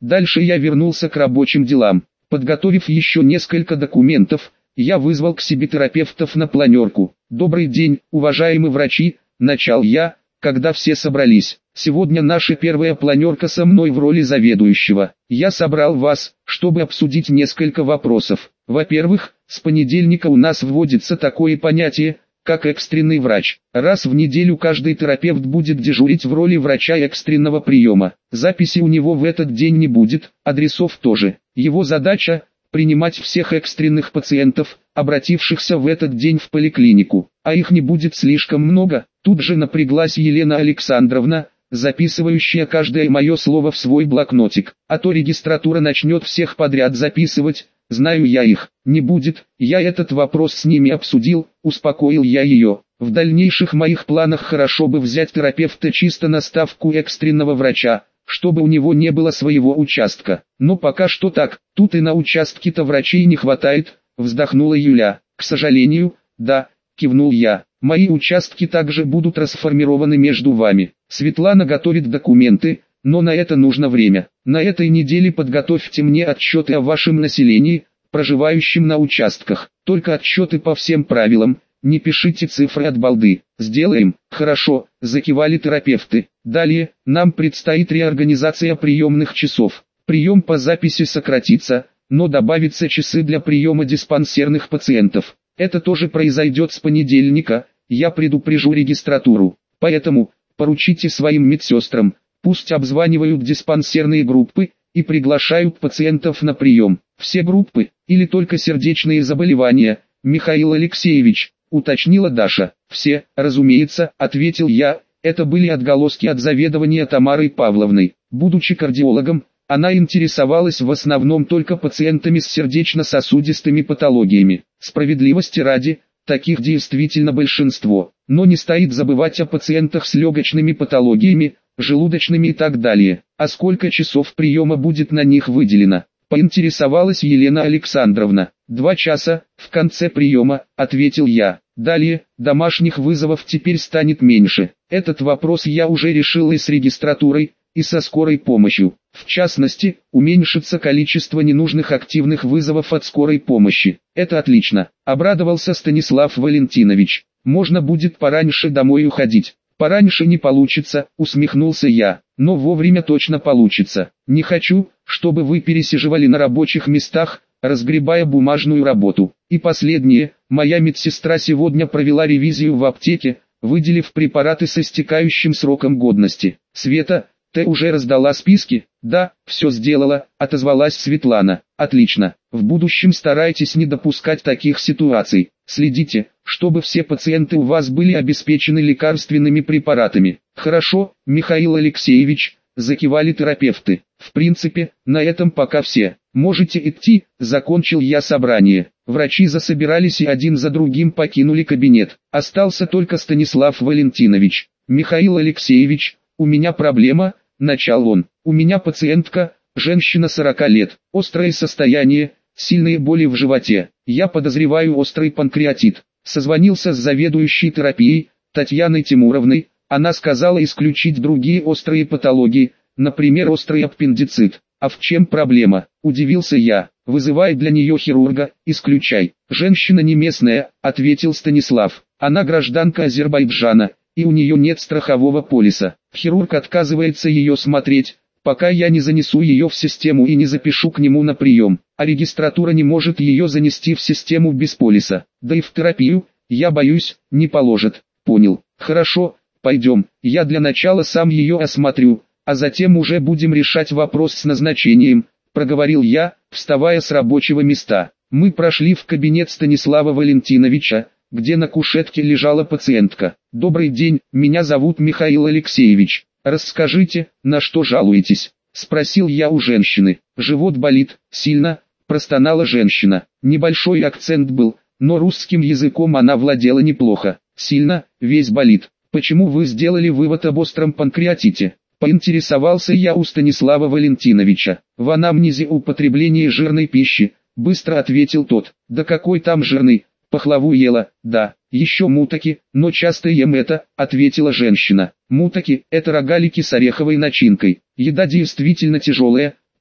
Дальше я вернулся к рабочим делам. Подготовив еще несколько документов, я вызвал к себе терапевтов на планерку. «Добрый день, уважаемые врачи», – начал я, когда все собрались. «Сегодня наша первая планерка со мной в роли заведующего. Я собрал вас, чтобы обсудить несколько вопросов. Во-первых, с понедельника у нас вводится такое понятие, как экстренный врач. Раз в неделю каждый терапевт будет дежурить в роли врача экстренного приема. Записи у него в этот день не будет, адресов тоже. Его задача – принимать всех экстренных пациентов, обратившихся в этот день в поликлинику. А их не будет слишком много». Тут же напряглась Елена Александровна, записывающая каждое мое слово в свой блокнотик. «А то регистратура начнет всех подряд записывать, знаю я их. Не будет, я этот вопрос с ними обсудил», – успокоил я ее. «В дальнейших моих планах хорошо бы взять терапевта чисто на ставку экстренного врача, чтобы у него не было своего участка. Но пока что так, тут и на участке-то врачей не хватает», – вздохнула Юля. «К сожалению, да», – кивнул я. «Мои участки также будут расформированы между вами. Светлана готовит документы, но на это нужно время. На этой неделе подготовьте мне отчеты о вашем населении, проживающем на участках. Только отчеты по всем правилам, не пишите цифры от балды». «Сделаем». «Хорошо», – закивали терапевты. «Далее, нам предстоит реорганизация приемных часов. Прием по записи сократится, но добавятся часы для приема диспансерных пациентов. Это тоже произойдет с понедельника, я предупрежу регистратуру. Поэтому, поручите своим медсестрам, пусть обзванивают диспансерные группы и приглашают пациентов на прием». «Все группы, или только сердечные заболевания, Михаил Алексеевич?» – уточнила Даша. «Все, разумеется», – ответил я, это были отголоски от заведования Тамарой Павловной. Будучи кардиологом, она интересовалась в основном только пациентами с сердечно-сосудистыми патологиями. Справедливости ради, таких действительно большинство, но не стоит забывать о пациентах с легочными патологиями, желудочными и так далее. «А сколько часов приема будет на них выделено?» – поинтересовалась Елена Александровна. 2 часа, в конце приема, ответил я. Далее, домашних вызовов теперь станет меньше. Этот вопрос я уже решил и с регистратурой, и со скорой помощью. В частности, уменьшится количество ненужных активных вызовов от скорой помощи. Это отлично, обрадовался Станислав Валентинович. Можно будет пораньше домой уходить. Пораньше не получится, усмехнулся я, но вовремя точно получится. Не хочу, чтобы вы пересиживали на рабочих местах, разгребая бумажную работу. И последнее, моя медсестра сегодня провела ревизию в аптеке, выделив препараты с истекающим сроком годности. «Света, ты уже раздала списки?» «Да, все сделала», — отозвалась Светлана. «Отлично. В будущем старайтесь не допускать таких ситуаций. Следите, чтобы все пациенты у вас были обеспечены лекарственными препаратами». «Хорошо, Михаил Алексеевич», — закивали терапевты. «В принципе, на этом пока все. Можете идти», — закончил я собрание. Врачи засобирались и один за другим покинули кабинет. Остался только Станислав Валентинович. «Михаил Алексеевич, у меня проблема», — начал он. «У меня пациентка, женщина 40 лет, острое состояние, сильные боли в животе. Я подозреваю острый панкреатит. Созвонился с заведующей терапией, Татьяной Тимуровной, она сказала исключить другие острые патологии, например острый аппендицит. А в чем проблема?» – удивился я. «Вызывай для нее хирурга, исключай». «Женщина не местная», – ответил Станислав. «Она гражданка Азербайджана, и у нее нет страхового полиса. Хирург отказывается ее смотреть, пока я не занесу ее в систему и не запишу к нему на прием. А регистратура не может ее занести в систему без полиса. Да и в терапию, я боюсь, не положит». «Понял. Хорошо, пойдем, я для начала сам ее осмотрю, а затем уже будем решать вопрос с назначением», – проговорил я, вставая с рабочего места. Мы прошли в кабинет Станислава Валентиновича, где на кушетке лежала пациентка. «Добрый день, меня зовут Михаил Алексеевич. Расскажите, на что жалуетесь?» – спросил я у женщины. «Живот болит, сильно», – простонала женщина. Небольшой акцент был, но русским языком она владела неплохо. «Сильно, весь болит. Почему вы сделали вывод об остром панкреатите?» Поинтересовался я у Станислава Валентиновича. «В анамнезе употребление жирной пищи», – быстро ответил тот. «Да какой там жирный? Пахлаву ела, да, еще мутаки, но часто ем это», – ответила женщина. «Мутаки – это рогалики с ореховой начинкой. Еда действительно тяжелая,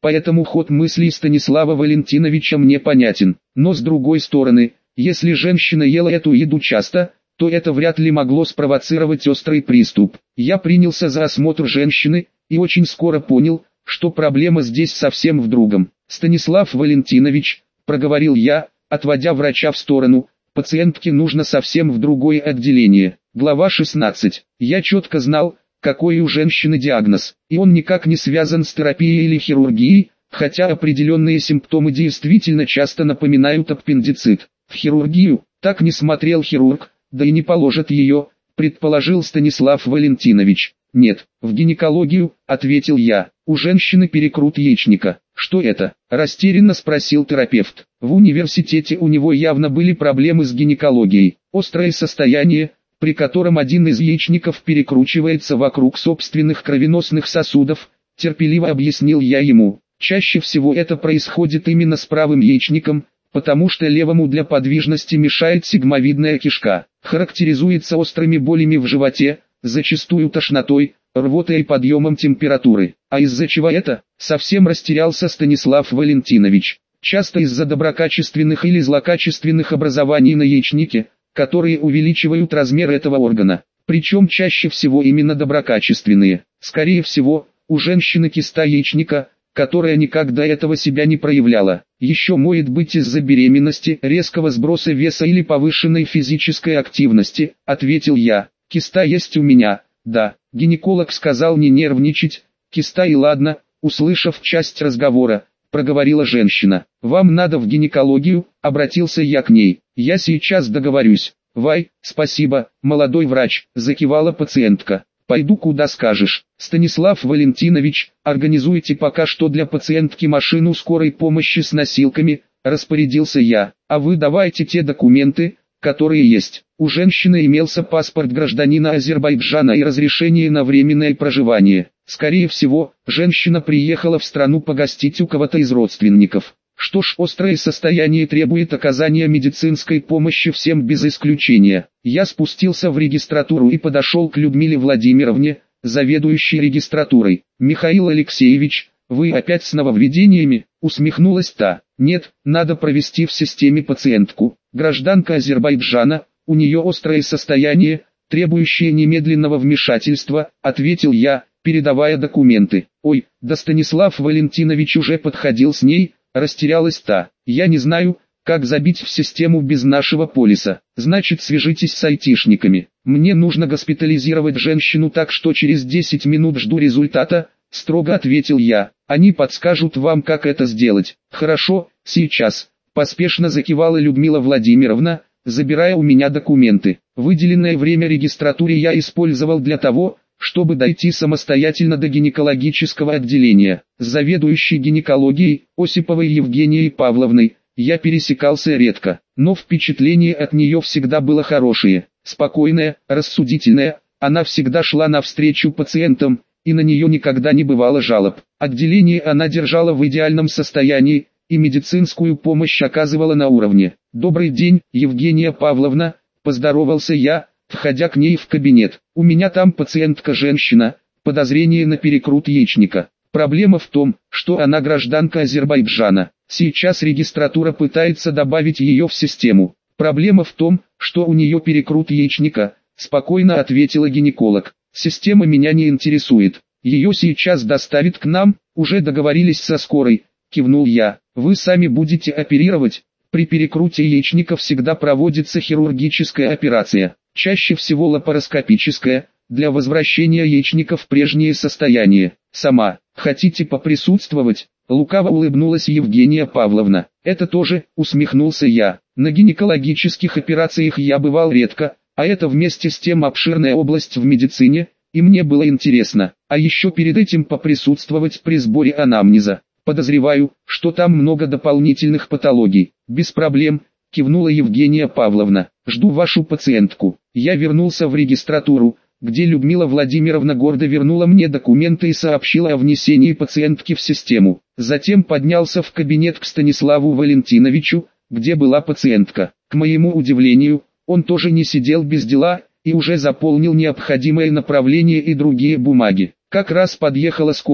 поэтому ход мыслей Станислава Валентиновича мне понятен. Но с другой стороны, если женщина ела эту еду часто, то это вряд ли могло спровоцировать острый приступ. Я принялся за осмотр женщины, и очень скоро понял, что проблема здесь совсем в другом. «Станислав Валентинович», — проговорил я, отводя врача в сторону, — «пациентке нужно совсем в другое отделение». Глава 16. Я четко знал, какой у женщины диагноз, и он никак не связан с терапией или хирургией, хотя определенные симптомы действительно часто напоминают аппендицит. В хирургию так не смотрел хирург, да и не положат ее, предположил Станислав Валентинович. «Нет, в гинекологию», — ответил я. «У женщины перекрут яичника». «Что это?» — растерянно спросил терапевт. В университете у него явно были проблемы с гинекологией. Острое состояние, при котором один из яичников перекручивается вокруг собственных кровеносных сосудов, терпеливо объяснил я ему. Чаще всего это происходит именно с правым яичником, потому что левому для подвижности мешает сигмовидная кишка. Характеризуется острыми болями в животе, зачастую тошнотой, рвотой и подъемом температуры. А из-за чего это? Совсем растерялся Станислав Валентинович. Часто из-за доброкачественных или злокачественных образований на яичнике, которые увеличивают размер этого органа. Причем чаще всего именно доброкачественные. Скорее всего, у женщины киста яичника, которая никак до этого себя не проявляла. Еще может быть из-за беременности, резкого сброса веса или повышенной физической активности, ответил я. Киста есть у меня, да. Гинеколог сказал не нервничать. Киста и ладно, услышав часть разговора, проговорила женщина. «Вам надо в гинекологию», — обратился я к ней. «Я сейчас договорюсь». «Вай, спасибо, молодой врач», — закивала пациентка. «Пойду куда скажешь». «Станислав Валентинович, организуйте пока что для пациентки машину скорой помощи с носилками», — распорядился я. «А вы давайте те документы, которые есть». У женщины имелся паспорт гражданина Азербайджана и разрешение на временное проживание. Скорее всего, женщина приехала в страну погостить у кого-то из родственников. Что ж, острое состояние требует оказания медицинской помощи всем без исключения. Я спустился в регистратуру и подошел к Людмиле Владимировне, заведующей регистратурой. «Михаил Алексеевич, вы опять с нововведениями?» — усмехнулась та. «Нет, надо провести в системе пациентку. Гражданка Азербайджана, у нее острое состояние, требующее немедленного вмешательства», — ответил я, передавая документы. «Ой, да Станислав Валентинович уже подходил с ней», — растерялась та. «Я не знаю, как забить в систему без нашего полиса. Значит, свяжитесь с айтишниками. Мне нужно госпитализировать женщину, так что через 10 минут жду результата», — строго ответил я. «Они подскажут вам, как это сделать». «Хорошо, сейчас», — поспешно закивала Людмила Владимировна, забирая у меня документы. Выделенное время регистратуре я использовал для того, чтобы дойти самостоятельно до гинекологического отделения. С заведующей гинекологией, Осиповой Евгенией Павловной, я пересекался редко, но впечатление от нее всегда было хорошее. Спокойная, рассудительная, она всегда шла навстречу пациентам, и на нее никогда не бывало жалоб. Отделение она держала в идеальном состоянии, и медицинскую помощь оказывала на уровне. «Добрый день, Евгения Павловна», – поздоровался я, входя к ней в кабинет. «У меня там пациентка-женщина, подозрение на перекрут яичника. Проблема в том, что она гражданка Азербайджана. Сейчас регистратура пытается добавить ее в систему. Проблема в том, что у нее перекрут яичника», – спокойно ответила гинеколог. «Система меня не интересует. Ее сейчас доставят к нам, уже договорились со скорой», – кивнул я. «Вы сами будете оперировать?» При перекруте яичника всегда проводится хирургическая операция, чаще всего лапароскопическая, для возвращения яичника в прежнее состояние. «Сама, хотите поприсутствовать?» — лукаво улыбнулась Евгения Павловна. «Это тоже», — усмехнулся я. «На гинекологических операциях я бывал редко, а это вместе с тем обширная область в медицине, и мне было интересно. А еще перед этим поприсутствовать при сборе анамнеза. Подозреваю, что там много дополнительных патологий». «Без проблем», — кивнула Евгения Павловна. «Жду вашу пациентку». Я вернулся в регистратуру, где Людмила Владимировна гордо вернула мне документы и сообщила о внесении пациентки в систему. Затем поднялся в кабинет к Станиславу Валентиновичу, где была пациентка. К моему удивлению, он тоже не сидел без дела и уже заполнил необходимое направление и другие бумаги. Как раз подъехала скорая,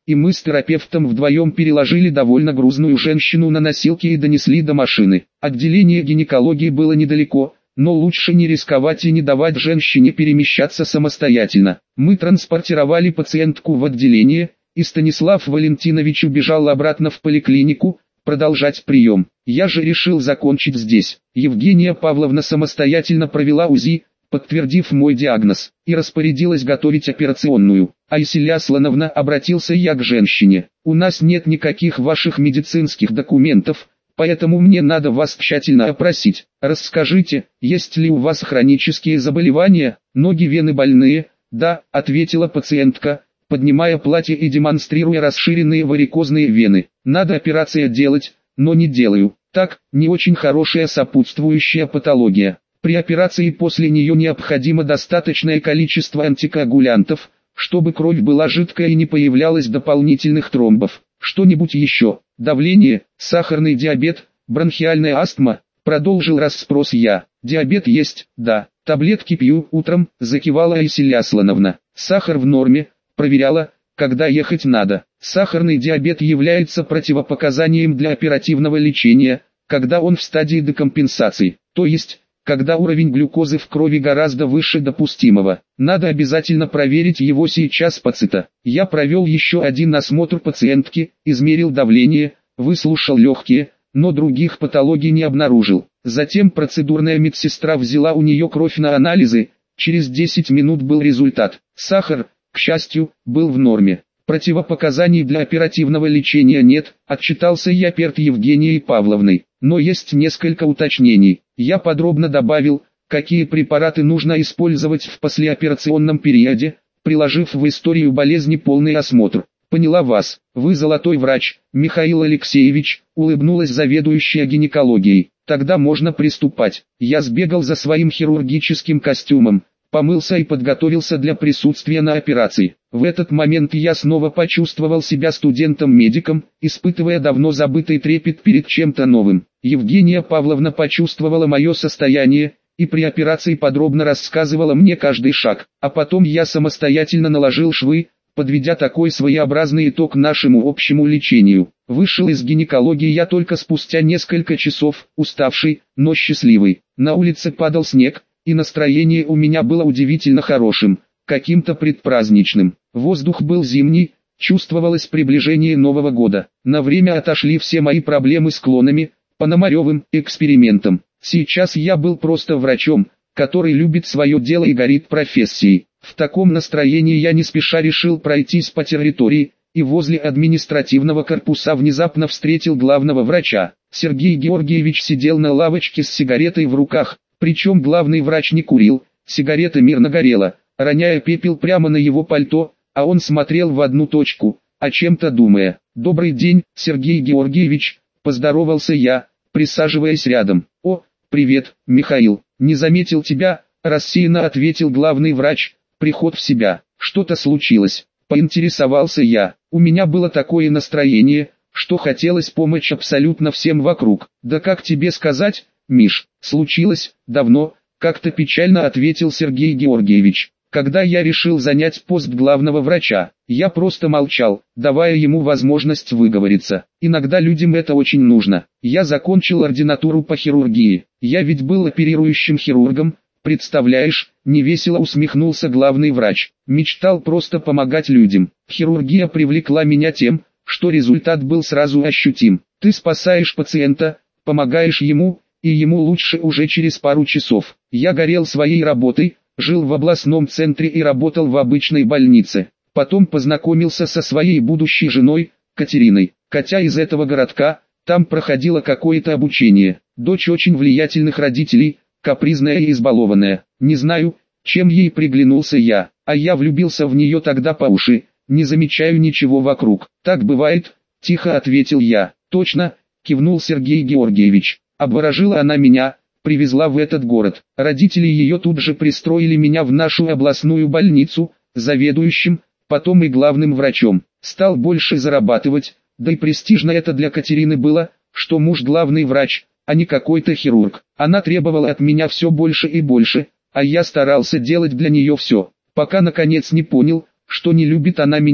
и мы с терапевтом вдвоем переложили довольно грузную женщину на носилки и донесли до машины. Отделение гинекологии было недалеко, но лучше не рисковать и не давать женщине перемещаться самостоятельно. Мы транспортировали пациентку в отделение, и Станислав Валентинович убежал обратно в поликлинику, продолжать прием. Я же решил закончить здесь. Евгения Павловна самостоятельно провела УЗИ, подтвердив мой диагноз, и распорядилась готовить операционную. Айселя Аслановна, обратился я к женщине, у нас нет никаких ваших медицинских документов, поэтому мне надо вас тщательно опросить. Расскажите, есть ли у вас хронические заболевания, ноги, вены больные? Да, ответила пациентка, поднимая платье и демонстрируя расширенные варикозные вены. Надо операция делать, но не делаю. Так, не очень хорошая сопутствующая патология. При операции после нее необходимо достаточное количество антикоагулянтов, чтобы кровь была жидкая и не появлялось дополнительных тромбов. Что-нибудь еще? Давление, сахарный диабет, бронхиальная астма? Продолжил расспрос я. Диабет есть, да. Таблетки пью утром, закивала Айселя Аслановна. Сахар в норме, проверяла, когда ехать надо. Сахарный диабет является противопоказанием для оперативного лечения, когда он в стадии декомпенсации, то есть, когда уровень глюкозы в крови гораздо выше допустимого. Надо обязательно проверить его сейчас пациента. Я провел еще один осмотр пациентки, измерил давление, выслушал легкие, но других патологий не обнаружил. Затем процедурная медсестра взяла у нее кровь на анализы, через 10 минут был результат. Сахар, к счастью, был в норме. Противопоказаний для оперативного лечения нет, отчитался я перед Евгенией Павловной. Но есть несколько уточнений. Я подробно добавил, какие препараты нужно использовать в послеоперационном периоде, приложив в историю болезни полный осмотр. Поняла вас, вы золотой врач, Михаил Алексеевич, улыбнулась заведующая гинекологией. Тогда можно приступать. Я сбегал за своим хирургическим костюмом, помылся и подготовился для присутствия на операции. В этот момент я снова почувствовал себя студентом-медиком, испытывая давно забытый трепет перед чем-то новым. Евгения Павловна почувствовала мое состояние, и при операции подробно рассказывала мне каждый шаг, а потом я самостоятельно наложил швы, подведя такой своеобразный итог нашему общему лечению. Вышел из гинекологии я только спустя несколько часов, уставший, но счастливый. На улице падал снег, и настроение у меня было удивительно хорошим, каким-то предпраздничным. Воздух был зимний, чувствовалось приближение Нового года. На время отошли все мои проблемы с клонами, Пономаревым экспериментом. Сейчас я был просто врачом, который любит свое дело и горит профессией. В таком настроении я не спеша решил пройтись по территории, и возле административного корпуса внезапно встретил главного врача. Сергей Георгиевич сидел на лавочке с сигаретой в руках, причем главный врач не курил, сигарета мирно горела, роняя пепел прямо на его пальто, а он смотрел в одну точку, о чем-то думая. «Добрый день, Сергей Георгиевич», — поздоровался я, присаживаясь рядом. «О, привет, Михаил, не заметил тебя», — рассеянно ответил главный врач, «приход в себя, что-то случилось», — поинтересовался я. У меня было такое настроение, что хотелось помочь абсолютно всем вокруг. «Да как тебе сказать, Миш, случилось, давно», — как-то печально ответил Сергей Георгиевич. Когда я решил занять пост главного врача, я просто молчал, давая ему возможность выговориться. Иногда людям это очень нужно. Я закончил ординатуру по хирургии. Я ведь был оперирующим хирургом, представляешь, невесело усмехнулся главный врач. Мечтал просто помогать людям. Хирургия привлекла меня тем, что результат был сразу ощутим. Ты спасаешь пациента, помогаешь ему, и ему лучше уже через пару часов. Я горел своей работой, жил в областном центре и работал в обычной больнице. Потом познакомился со своей будущей женой, Катериной. Катя из этого городка, там проходила какое-то обучение. Дочь очень влиятельных родителей, капризная и избалованная. Не знаю, чем ей приглянулся я, а я влюбился в нее тогда по уши, не замечаю ничего вокруг. Так бывает, тихо ответил я. Точно, кивнул Сергей Георгиевич. Обворожила она меня, привезла в этот город. Родители ее тут же пристроили меня в нашу областную больницу, заведующим, потом и главным врачом. Стал больше зарабатывать, да и престижно это для Катерины было, что муж главный врач, а не какой-то хирург. Она требовала от меня все больше и больше, а я старался делать для нее все, пока наконец не понял, что не любит она меня,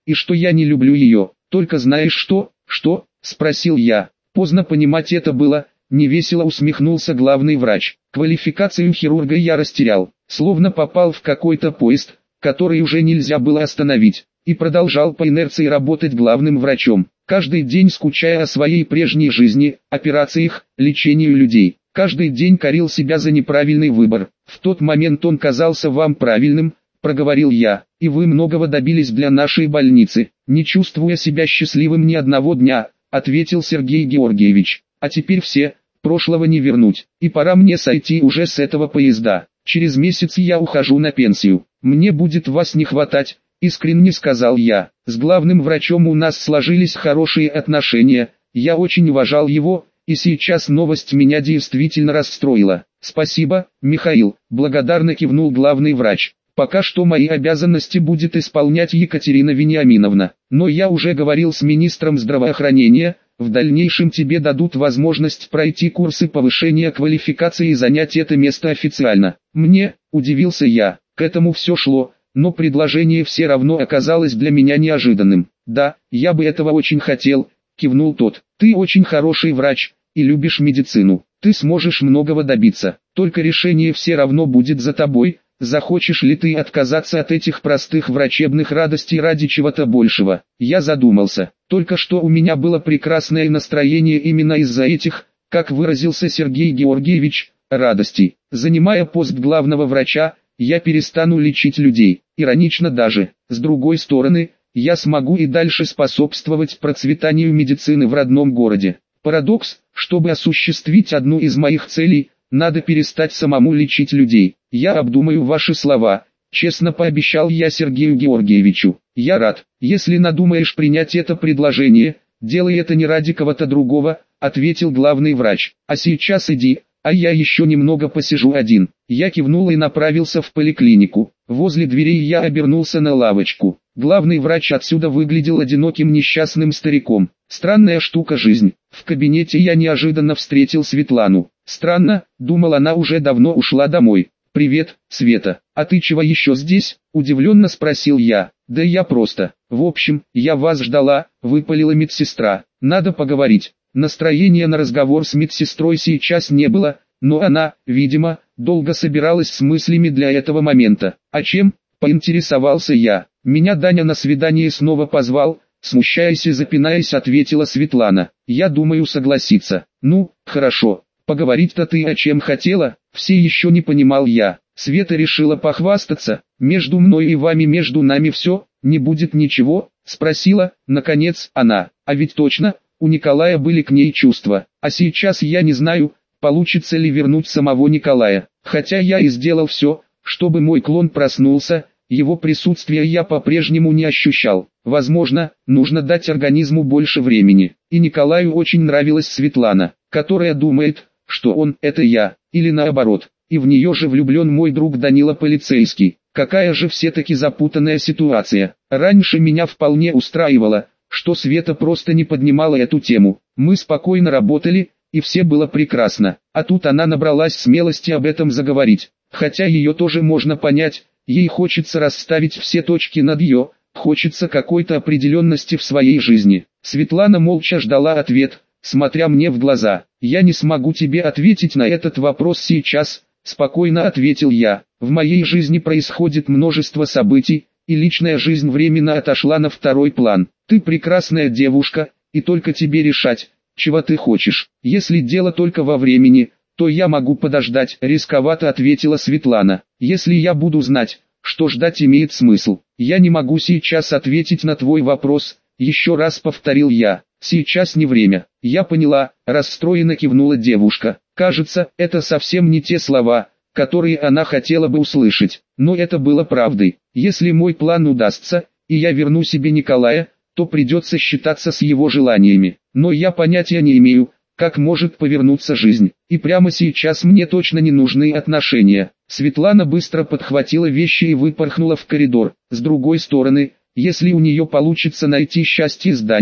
и что я не люблю ее. Только знаешь что? Что? Спросил я. Поздно понимать это было, невесело усмехнулся главный врач. Квалификацию хирурга я растерял, словно попал в какой-то поезд, который уже нельзя было остановить, и продолжал по инерции работать главным врачом, каждый день скучая о своей прежней жизни, операциях, лечению людей. Каждый день корил себя за неправильный выбор. В тот момент он казался вам правильным, проговорил я, и вы многого добились для нашей больницы. Не чувствуя себя счастливым ни одного дня, ответил Сергей Георгиевич. А теперь все, прошлого не вернуть, и пора мне сойти уже с этого поезда. Через месяц я ухожу на пенсию. Мне будет вас не хватать, искренне сказал я. С главным врачом у нас сложились хорошие отношения, я очень уважал его, и сейчас новость меня действительно расстроила. Спасибо, Михаил, благодарно кивнул главный врач. Пока что мои обязанности будет исполнять Екатерина Вениаминовна, но я уже говорил с министром здравоохранения, в дальнейшем тебе дадут возможность пройти курсы повышения квалификации и занять это место официально. Мне, удивился я, к этому все шло, но предложение все равно оказалось для меня неожиданным. Да, я бы этого очень хотел, кивнул тот. Ты очень хороший врач и любишь медицину. Ты сможешь многого добиться, только решение все равно будет за тобой. Захочешь ли ты отказаться от этих простых врачебных радостей ради чего-то большего? Я задумался. Только что у меня было прекрасное настроение именно из-за этих, как выразился Сергей Георгиевич, радостей. Занимая пост главного врача, я перестану лечить людей. Иронично даже. С другой стороны, я смогу и дальше способствовать процветанию медицины в родном городе. Парадокс, чтобы осуществить одну из моих целей, надо перестать самому лечить людей. Я обдумаю ваши слова, честно пообещал я Сергею Георгиевичу. Я рад, если надумаешь принять это предложение, делай это не ради кого-то другого, ответил главный врач. А сейчас иди, а я еще немного посижу один. Я кивнул и направился в поликлинику. Возле дверей я обернулся на лавочку. Главный врач отсюда выглядел одиноким несчастным стариком. Странная штука жизнь. В кабинете я неожиданно встретил Светлану. Странно, думал, она уже давно ушла домой. «Привет, Света, а ты чего еще здесь?» – удивленно спросил я. «Да я просто. В общем, я вас ждала», – выпалила медсестра. «Надо поговорить». Настроения на разговор с медсестрой сейчас не было, но она, видимо, долго собиралась с мыслями для этого момента. «А чем?» – поинтересовался я. «Меня Даня на свидание снова позвал», – смущаясь и запинаясь, ответила Светлана. «Я думаю согласиться». «Ну, хорошо. Поговорить-то ты о чем хотела?» Все еще не понимал я. Света решила похвастаться. «Между мной и вами, между нами все, не будет ничего?» Спросила, наконец, она. А ведь точно, у Николая были к ней чувства. А сейчас я не знаю, получится ли вернуть самого Николая. Хотя я и сделал все, чтобы мой клон проснулся, его присутствие я по-прежнему не ощущал. Возможно, нужно дать организму больше времени. И Николаю очень нравилась Светлана, которая думает, что он – это я, или наоборот, и в нее же влюблен мой друг Данила полицейский. Какая же все-таки запутанная ситуация. Раньше меня вполне устраивало, что Света просто не поднимала эту тему. Мы спокойно работали, и все было прекрасно. А тут она набралась смелости об этом заговорить. Хотя ее тоже можно понять, ей хочется расставить все точки над «ё», хочется какой-то определенности в своей жизни. Светлана молча ждала ответ, смотря мне в глаза. «Я не смогу тебе ответить на этот вопрос сейчас», – спокойно ответил я. «В моей жизни происходит множество событий, и личная жизнь временно отошла на второй план. Ты прекрасная девушка, и только тебе решать, чего ты хочешь. Если дело только во времени, то я могу подождать», – рисковато ответила Светлана. «Если я буду знать, что ждать имеет смысл. Я не могу сейчас ответить на твой вопрос», – еще раз повторил я. «Сейчас не время». «Я поняла», – расстроенно кивнула девушка. Кажется, это совсем не те слова, которые она хотела бы услышать. Но это было правдой. Если мой план удастся, и я верну себе Николая, то придется считаться с его желаниями. Но я понятия не имею, как может повернуться жизнь. И прямо сейчас мне точно не нужны отношения. Светлана быстро подхватила вещи и выпорхнула в коридор. С другой стороны, если у нее получится найти счастье с Даней,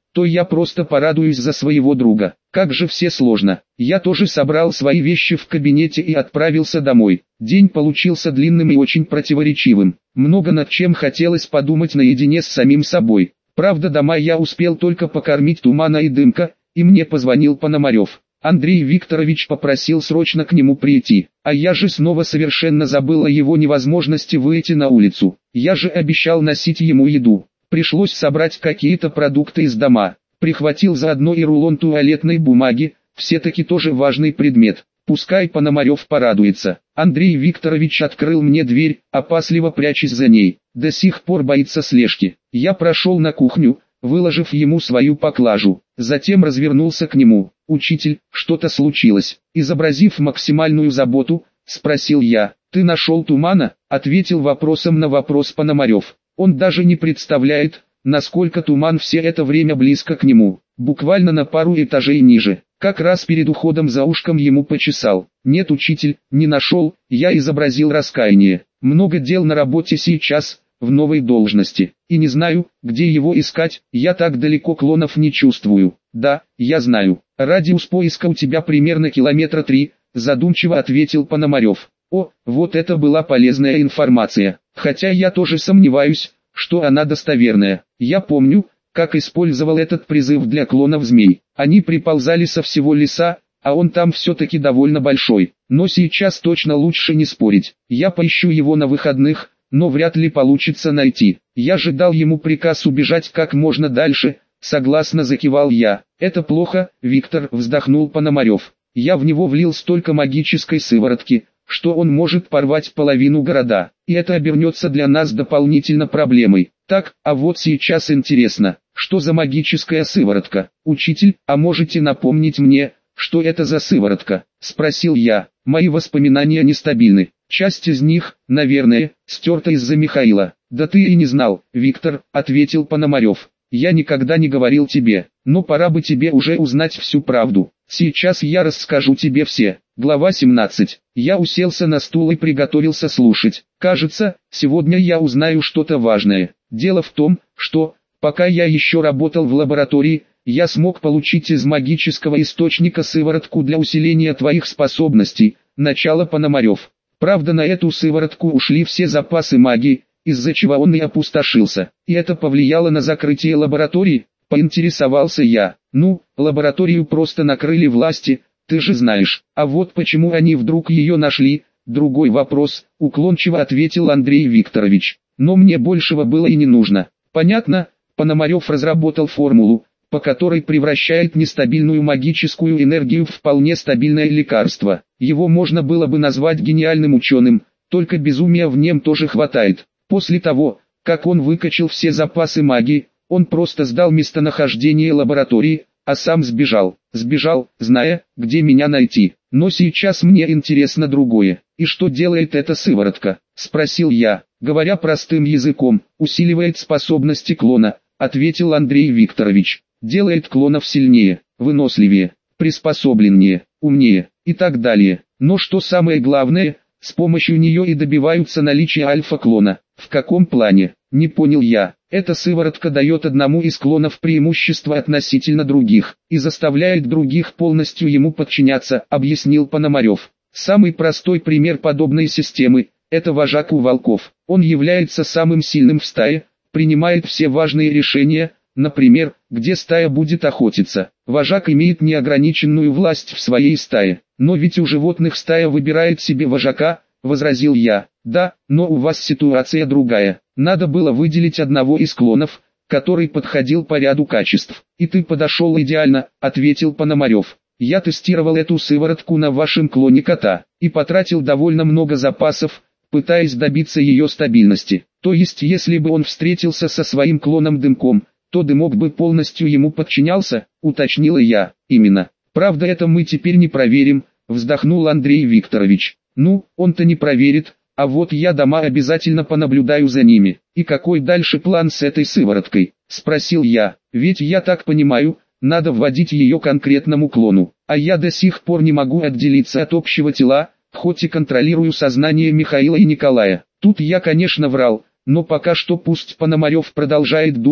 то я просто порадуюсь за своего друга. Как же все сложно. Я тоже собрал свои вещи в кабинете и отправился домой. День получился длинным и очень противоречивым. Много над чем хотелось подумать наедине с самим собой. Правда, дома я успел только покормить Тумана и Дымка, и мне позвонил Пономарев. Андрей Викторович попросил срочно к нему прийти, а я же снова совершенно забыл о его невозможности выйти на улицу. Я же обещал носить ему еду. Пришлось собрать какие-то продукты из дома. Прихватил заодно и рулон туалетной бумаги, все-таки тоже важный предмет. Пускай Пономарев порадуется. Андрей Викторович открыл мне дверь, опасливо прячась за ней. До сих пор боится слежки. Я прошел на кухню, выложив ему свою поклажу. Затем развернулся к нему. «Учитель, что-то случилось?» Изобразив максимальную заботу, спросил я. «Ты нашел Тумана?» Ответил вопросом на вопрос Пономарев. Он даже не представляет, насколько Туман все это время близко к нему. Буквально на пару этажей ниже. Как раз перед уходом за ушком ему почесал. «Нет, учитель, не нашел», я изобразил раскаяние. «Много дел на работе сейчас, в новой должности, и не знаю, где его искать, я так далеко клонов не чувствую». «Да, я знаю, радиус поиска у тебя примерно километра 3, задумчиво ответил Пономарев. «О, вот это была полезная информация, хотя я тоже сомневаюсь, что она достоверная. Я помню, как использовал этот призыв для клонов змей. Они приползали со всего леса, а он там все-таки довольно большой. Но сейчас точно лучше не спорить. Я поищу его на выходных, но вряд ли получится найти. Я же дал ему приказ убежать как можно дальше», согласно закивал я. «Это плохо, Виктор», вздохнул Пономарев. «Я в него влил столько магической сыворотки, что он может порвать половину города, и это обернется для нас дополнительно проблемой. Так, а вот сейчас интересно, что за магическая сыворотка? Учитель, а можете напомнить мне, что это за сыворотка?» Спросил я. «Мои воспоминания нестабильны. Часть из них, наверное, стерта из-за Михаила». «Да ты и не знал, Виктор», ответил Пономарев. «Я никогда не говорил тебе, но пора бы тебе уже узнать всю правду. Сейчас я расскажу тебе все». Глава 17. Я уселся на стул и приготовился слушать. Кажется, сегодня я узнаю что-то важное. Дело в том, что, пока я еще работал в лаборатории, я смог получить из магического источника сыворотку для усиления твоих способностей. Начало Пономарев. Правда, на эту сыворотку ушли все запасы магии, из-за чего он и опустошился. И это повлияло на закрытие лаборатории, поинтересовался я. «Ну, лабораторию просто накрыли власти, ты же знаешь. А вот почему они вдруг ее нашли, другой вопрос», уклончиво ответил Андрей Викторович. «Но мне большего было и не нужно». «Понятно», Пономарев разработал формулу, по которой превращает нестабильную магическую энергию в вполне стабильное лекарство. Его можно было бы назвать гениальным ученым, только безумия в нем тоже хватает. После того, как он выкачал все запасы магии, он просто сдал местонахождение лаборатории, а сам сбежал. Сбежал, зная, где меня найти. Но сейчас мне интересно другое. «И что делает эта сыворотка?» – спросил я. «Говоря простым языком, усиливает способности клона», – ответил Андрей Викторович. «Делает клонов сильнее, выносливее, приспособленнее, умнее и так далее. Но что самое главное, с помощью нее и добиваются наличия альфа-клона». «В каком плане?» – не понял я. «Эта сыворотка дает одному из клонов преимущество относительно других, и заставляет других полностью ему подчиняться», – объяснил Пономарев. «Самый простой пример подобной системы – это вожак у волков. Он является самым сильным в стае, принимает все важные решения, например, где стая будет охотиться. Вожак имеет неограниченную власть в своей стае. Но ведь у животных стая выбирает себе вожака», – возразил я. «Да, но у вас ситуация другая. Надо было выделить одного из клонов, который подходил по ряду качеств. И ты подошел идеально», — ответил Пономарев. «Я тестировал эту сыворотку на вашем клоне кота, и потратил довольно много запасов, пытаясь добиться ее стабильности. То есть если бы он встретился со своим клоном Дымком, то Дымок бы полностью ему подчинялся», — уточнила я. «Именно. Правда, это мы теперь не проверим», — вздохнул Андрей Викторович. «Ну, он-то не проверит, а вот я дома обязательно понаблюдаю за ними». «И какой дальше план с этой сывороткой?» – спросил я. «Ведь я так понимаю, надо вводить ее конкретному клону, а я до сих пор не могу отделиться от общего тела, хоть и контролирую сознание Михаила и Николая». Тут я, конечно, врал, но пока что пусть Пономарев продолжает думать,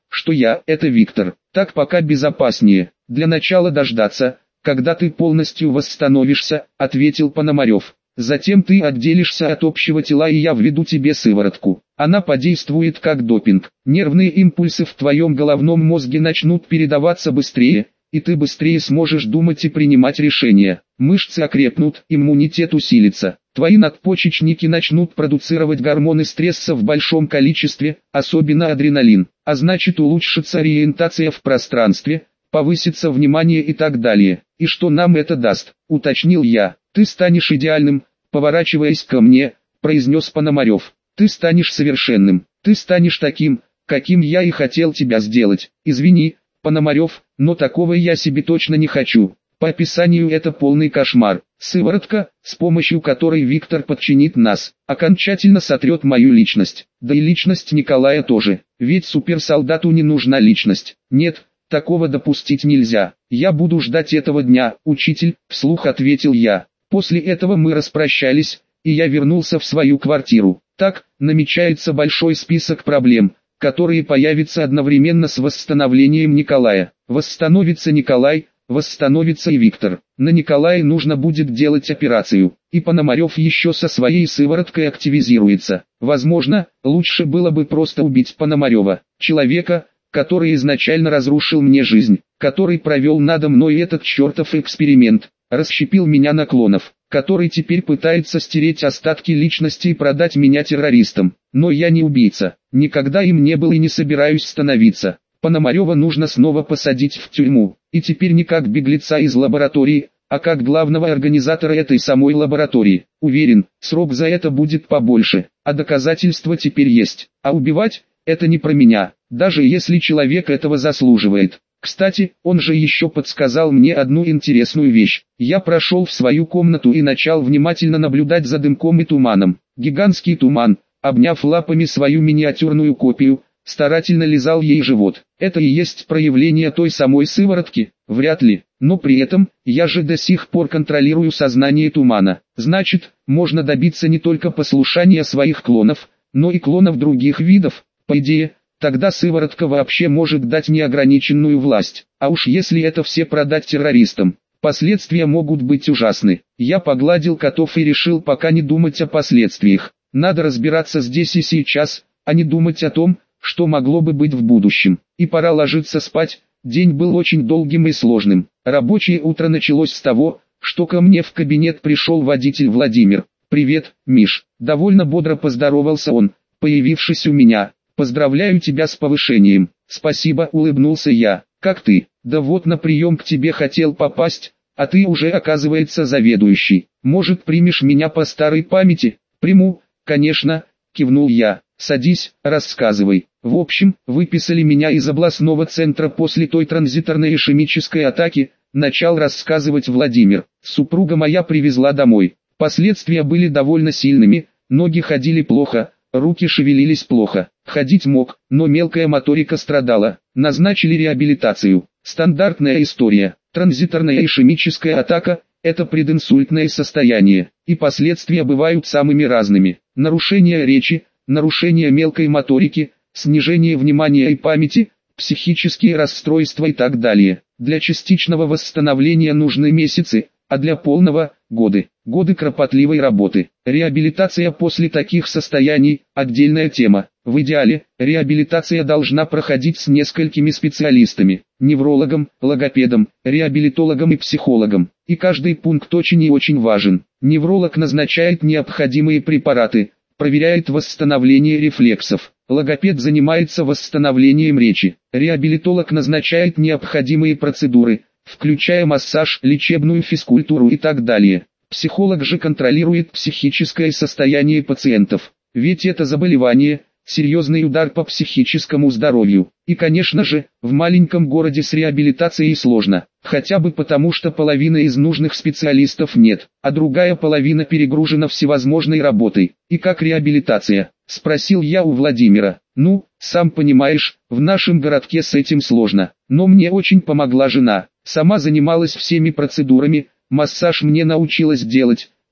что я – это Виктор. Так пока безопаснее. Для начала дождаться, когда ты полностью восстановишься, ответил Пономарев. Затем ты отделишься от общего тела и я введу тебе сыворотку. Она подействует как допинг. Нервные импульсы в твоем головном мозге начнут передаваться быстрее, и ты быстрее сможешь думать и принимать решения. Мышцы окрепнут, иммунитет усилится. Твои надпочечники начнут продуцировать гормоны стресса в большом количестве, особенно адреналин. А значит улучшится ориентация в пространстве, повысится внимание и так далее. И что нам это даст, уточнил я. Ты станешь идеальным, поворачиваясь ко мне, произнес Пономарев. Ты станешь совершенным, ты станешь таким, каким я и хотел тебя сделать. Извини, Пономарев, но такого я себе точно не хочу. По описанию это полный кошмар. Сыворотка, с помощью которой Виктор подчинит нас, окончательно сотрет мою личность. Да и личность Николая тоже. Ведь суперсолдату не нужна личность. Нет, такого допустить нельзя. Я буду ждать этого дня, учитель, вслух ответил я. После этого мы распрощались, и я вернулся в свою квартиру. Так, намечается большой список проблем, которые появятся одновременно с восстановлением Николая. Восстановится Николай, восстановится и Виктор. На Николае нужно будет делать операцию, и Пономарев еще со своей сывороткой активизируется. Возможно, лучше было бы просто убить Пономарева, человека, который изначально разрушил мне жизнь, который провел надо мной этот чертов эксперимент, расщепил меня на клонов, который теперь пытается стереть остатки личности и продать меня террористам. Но я не убийца, никогда им не был и не собираюсь становиться. Пономарева нужно снова посадить в тюрьму, и теперь не как беглеца из лаборатории, а как главного организатора этой самой лаборатории. Уверен, срок за это будет побольше, а доказательства теперь есть. А убивать – это не про меня, даже если человек этого заслуживает. Кстати, он же еще подсказал мне одну интересную вещь. Я прошел в свою комнату и начал внимательно наблюдать за дымком и туманом. Гигантский туман, обняв лапами свою миниатюрную копию, старательно лизал ей живот. Это и есть проявление той самой сыворотки? Вряд ли. Но при этом, я же до сих пор контролирую сознание тумана. Значит, можно добиться не только послушания своих клонов, но и клонов других видов. По идее, тогда сыворотка вообще может дать неограниченную власть. А уж если это все продать террористам, последствия могут быть ужасны. Я погладил котов и решил пока не думать о последствиях. Надо разбираться здесь и сейчас, а не думать о том, что могло бы быть в будущем. И пора ложиться спать. День был очень долгим и сложным. Рабочее утро началось с того, что ко мне в кабинет пришел водитель Владимир. «Привет, Миш». Довольно бодро поздоровался он, появившись у меня. «Поздравляю тебя с повышением». «Спасибо», улыбнулся я. «Как ты?» «Да вот на прием к тебе хотел попасть, а ты уже оказывается заведующий. Может, примешь меня по старой памяти?» «Приму, конечно», кивнул я. «Садись, рассказывай». В общем, выписали меня из областного центра после той транзиторной ишемической атаки, начал рассказывать Владимир. Супруга моя привезла домой. Последствия были довольно сильными, ноги ходили плохо, руки шевелились плохо. Ходить мог, но мелкая моторика страдала. Назначили реабилитацию. Стандартная история. Транзиторная ишемическая атака – это прединсультное состояние, и последствия бывают самыми разными. Нарушение речи, нарушение мелкой моторики, снижение внимания и памяти, психические расстройства и так далее. Для частичного восстановления нужны месяцы, а для полного – годы. Годы кропотливой работы. Реабилитация после таких состояний – отдельная тема. В идеале, реабилитация должна проходить с несколькими специалистами – неврологом, логопедом, реабилитологом и психологом. И каждый пункт очень и очень важен. Невролог назначает необходимые препараты, проверяет восстановление рефлексов. Логопед занимается восстановлением речи. Реабилитолог назначает необходимые процедуры, включая массаж, лечебную физкультуру и так далее. Психолог же контролирует психическое состояние пациентов. Ведь это заболевание – серьезный удар по психическому здоровью. И конечно же, в маленьком городе с реабилитацией сложно. Хотя бы потому, что половины из нужных специалистов нет, а другая половина перегружена всевозможной работой. «И как реабилитация?» – спросил я у Владимира. «Ну, сам понимаешь, в нашем городке с этим сложно. Но мне очень помогла жена. Сама занималась всеми процедурами, массаж мне научилась делать,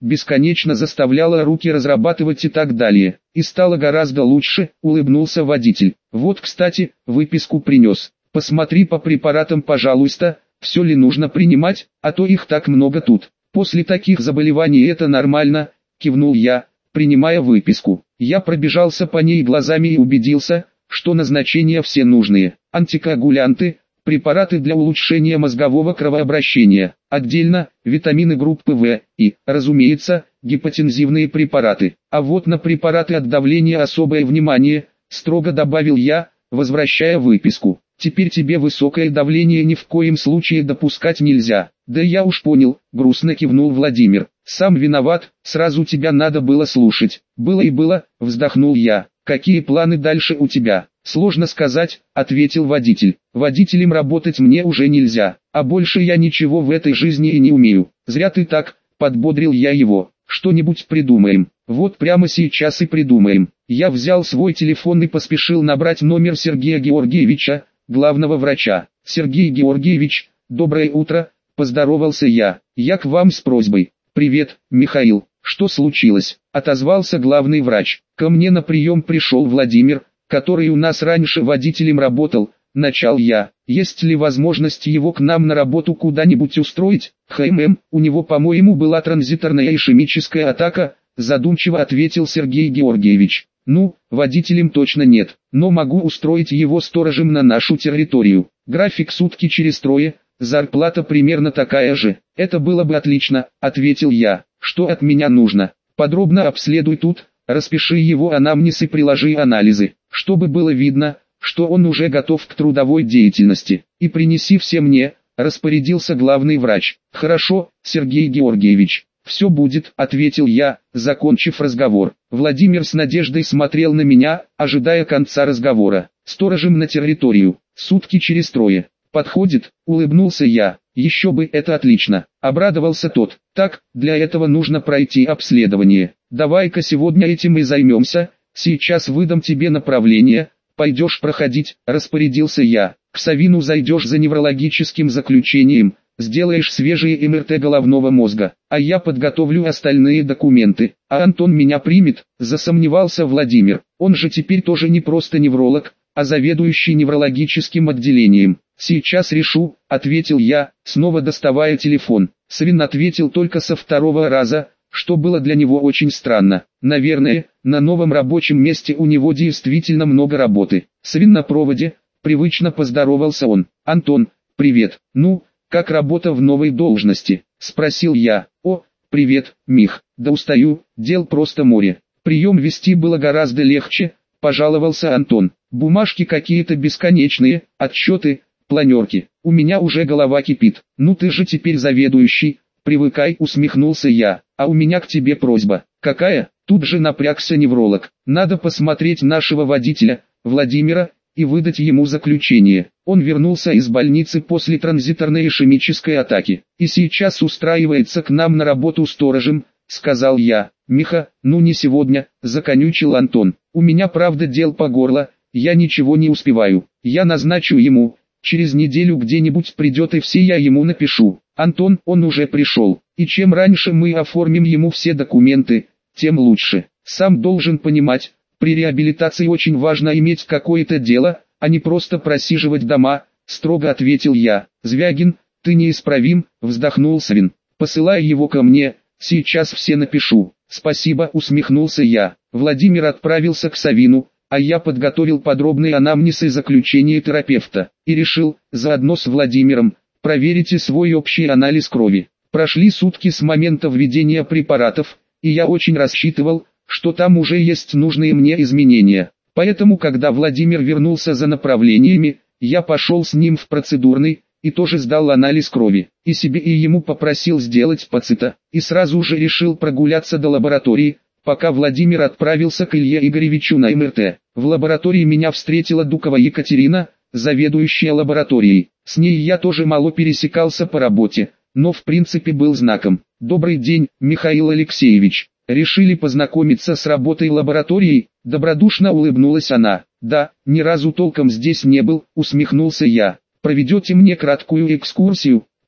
бесконечно заставляла руки разрабатывать и так далее. И стало гораздо лучше, улыбнулся водитель. Вот, кстати, выписку принес. Посмотри по препаратам, пожалуйста, все ли нужно принимать, а то их так много тут. После таких заболеваний это нормально, кивнул я, принимая выписку. Я пробежался по ней глазами и убедился, что назначения все нужные. Антикоагулянты, препараты для улучшения мозгового кровообращения, отдельно витамины группы В и, разумеется, гипотензивные препараты. А вот на препараты от давления особое внимание, строго добавил я, возвращая выписку. Теперь тебе высокое давление ни в коем случае допускать нельзя. Да я уж понял, грустно кивнул Владимир. Сам виноват, сразу тебя надо было слушать. Было и было, вздохнул я. Какие планы дальше у тебя? Сложно сказать, ответил водитель. Водителем работать мне уже нельзя, а больше я ничего в этой жизни и не умею. Зря ты так, подбодрил я его. Что-нибудь придумаем. Вот прямо сейчас и придумаем. Я взял свой телефон и поспешил набрать номер Сергея Георгиевича, главного врача. Сергей Георгиевич, доброе утро, поздоровался я. Я к вам с просьбой. Привет, Михаил. Что случилось? Отозвался главный врач. Ко мне на прием пришел Владимир, который у нас раньше водителем работал. Начал я. Есть ли возможность его к нам на работу куда-нибудь устроить? У него, по-моему, была транзиторная ишемическая атака, задумчиво ответил Сергей Георгиевич. Ну, водителем точно нет, но могу устроить его сторожем на нашу территорию. График сутки через трое, зарплата примерно такая же. Это было бы отлично, ответил я. Что от меня нужно? Подробно обследуй тут, распиши его анамнез и приложи анализы, чтобы было видно, что он уже готов к трудовой деятельности. И принеси все мне, распорядился главный врач. Хорошо, Сергей Георгиевич. «Все будет», — ответил я, закончив разговор. Владимир с надеждой смотрел на меня, ожидая конца разговора. «Сторожем на территорию, сутки через трое. Подходит?» — улыбнулся я. «Еще бы, это отлично», — обрадовался тот. «Так, для этого нужно пройти обследование. Давай-ка сегодня этим и займемся, сейчас выдам тебе направление, пойдешь проходить», — распорядился я. «К Савину зайдешь за неврологическим заключением, сделаешь свежие МРТ головного мозга, а я подготовлю остальные документы. А Антон меня примет», — засомневался Владимир. «Он же теперь тоже не просто невролог, а заведующий неврологическим отделением». «Сейчас решу», — ответил я, снова доставая телефон. Савин ответил только со второго раза, что было для него очень странно. Наверное, на новом рабочем месте у него действительно много работы. Савин на проводе, привычно поздоровался он. «Антон, привет. Ну, как работа в новой должности?» — спросил я. «О, привет, Мих. Да устаю, дел просто море. Прием вести было гораздо легче», — пожаловался Антон. «Бумажки какие-то бесконечные, отчеты, планерки. У меня уже голова кипит». «Ну ты же теперь заведующий, привыкай», — усмехнулся я. «А у меня к тебе просьба». «Какая?» — тут же напрягся невролог. «Надо посмотреть нашего водителя, Владимира, и выдать ему заключение. Он вернулся из больницы после транзиторной ишемической атаки, и сейчас устраивается к нам на работу сторожем», — сказал я. «Миха, ну не сегодня», — законючил Антон. «У меня правда дел по горло, я ничего не успеваю. Я назначу ему, через неделю где-нибудь придет и все я ему напишу». «Антон, он уже пришел, и чем раньше мы оформим ему все документы, тем лучше. Сам должен понимать, при реабилитации очень важно иметь какое-то дело, а не просто просиживать дома», — строго ответил я. «Звягин, ты неисправим», — вздохнул Савин. «Посылай его ко мне, сейчас все напишу». «Спасибо», — усмехнулся я. Владимир отправился к Савину, а я подготовил подробный анамнез и заключение терапевта, и решил, заодно с Владимиром, проверить и свой общий анализ крови. Прошли сутки с момента введения препаратов, и я очень рассчитывал, что там уже есть нужные мне изменения. Поэтому, когда Владимир вернулся за направлениями, я пошел с ним в процедурный, и тоже сдал анализ крови. И себе и ему попросил сделать ПЦТ, и сразу же решил прогуляться до лаборатории, пока Владимир отправился к Илье Игоревичу на МРТ. В лаборатории меня встретила Дукова Екатерина, заведующая лабораторией. С ней я тоже мало пересекался по работе, но в принципе был знаком. «Добрый день, Михаил Алексеевич. Решили познакомиться с работой лаборатории?» Добродушно улыбнулась она. «Да, ни разу толком здесь не был», усмехнулся я. «Проведете мне краткую экскурсию?»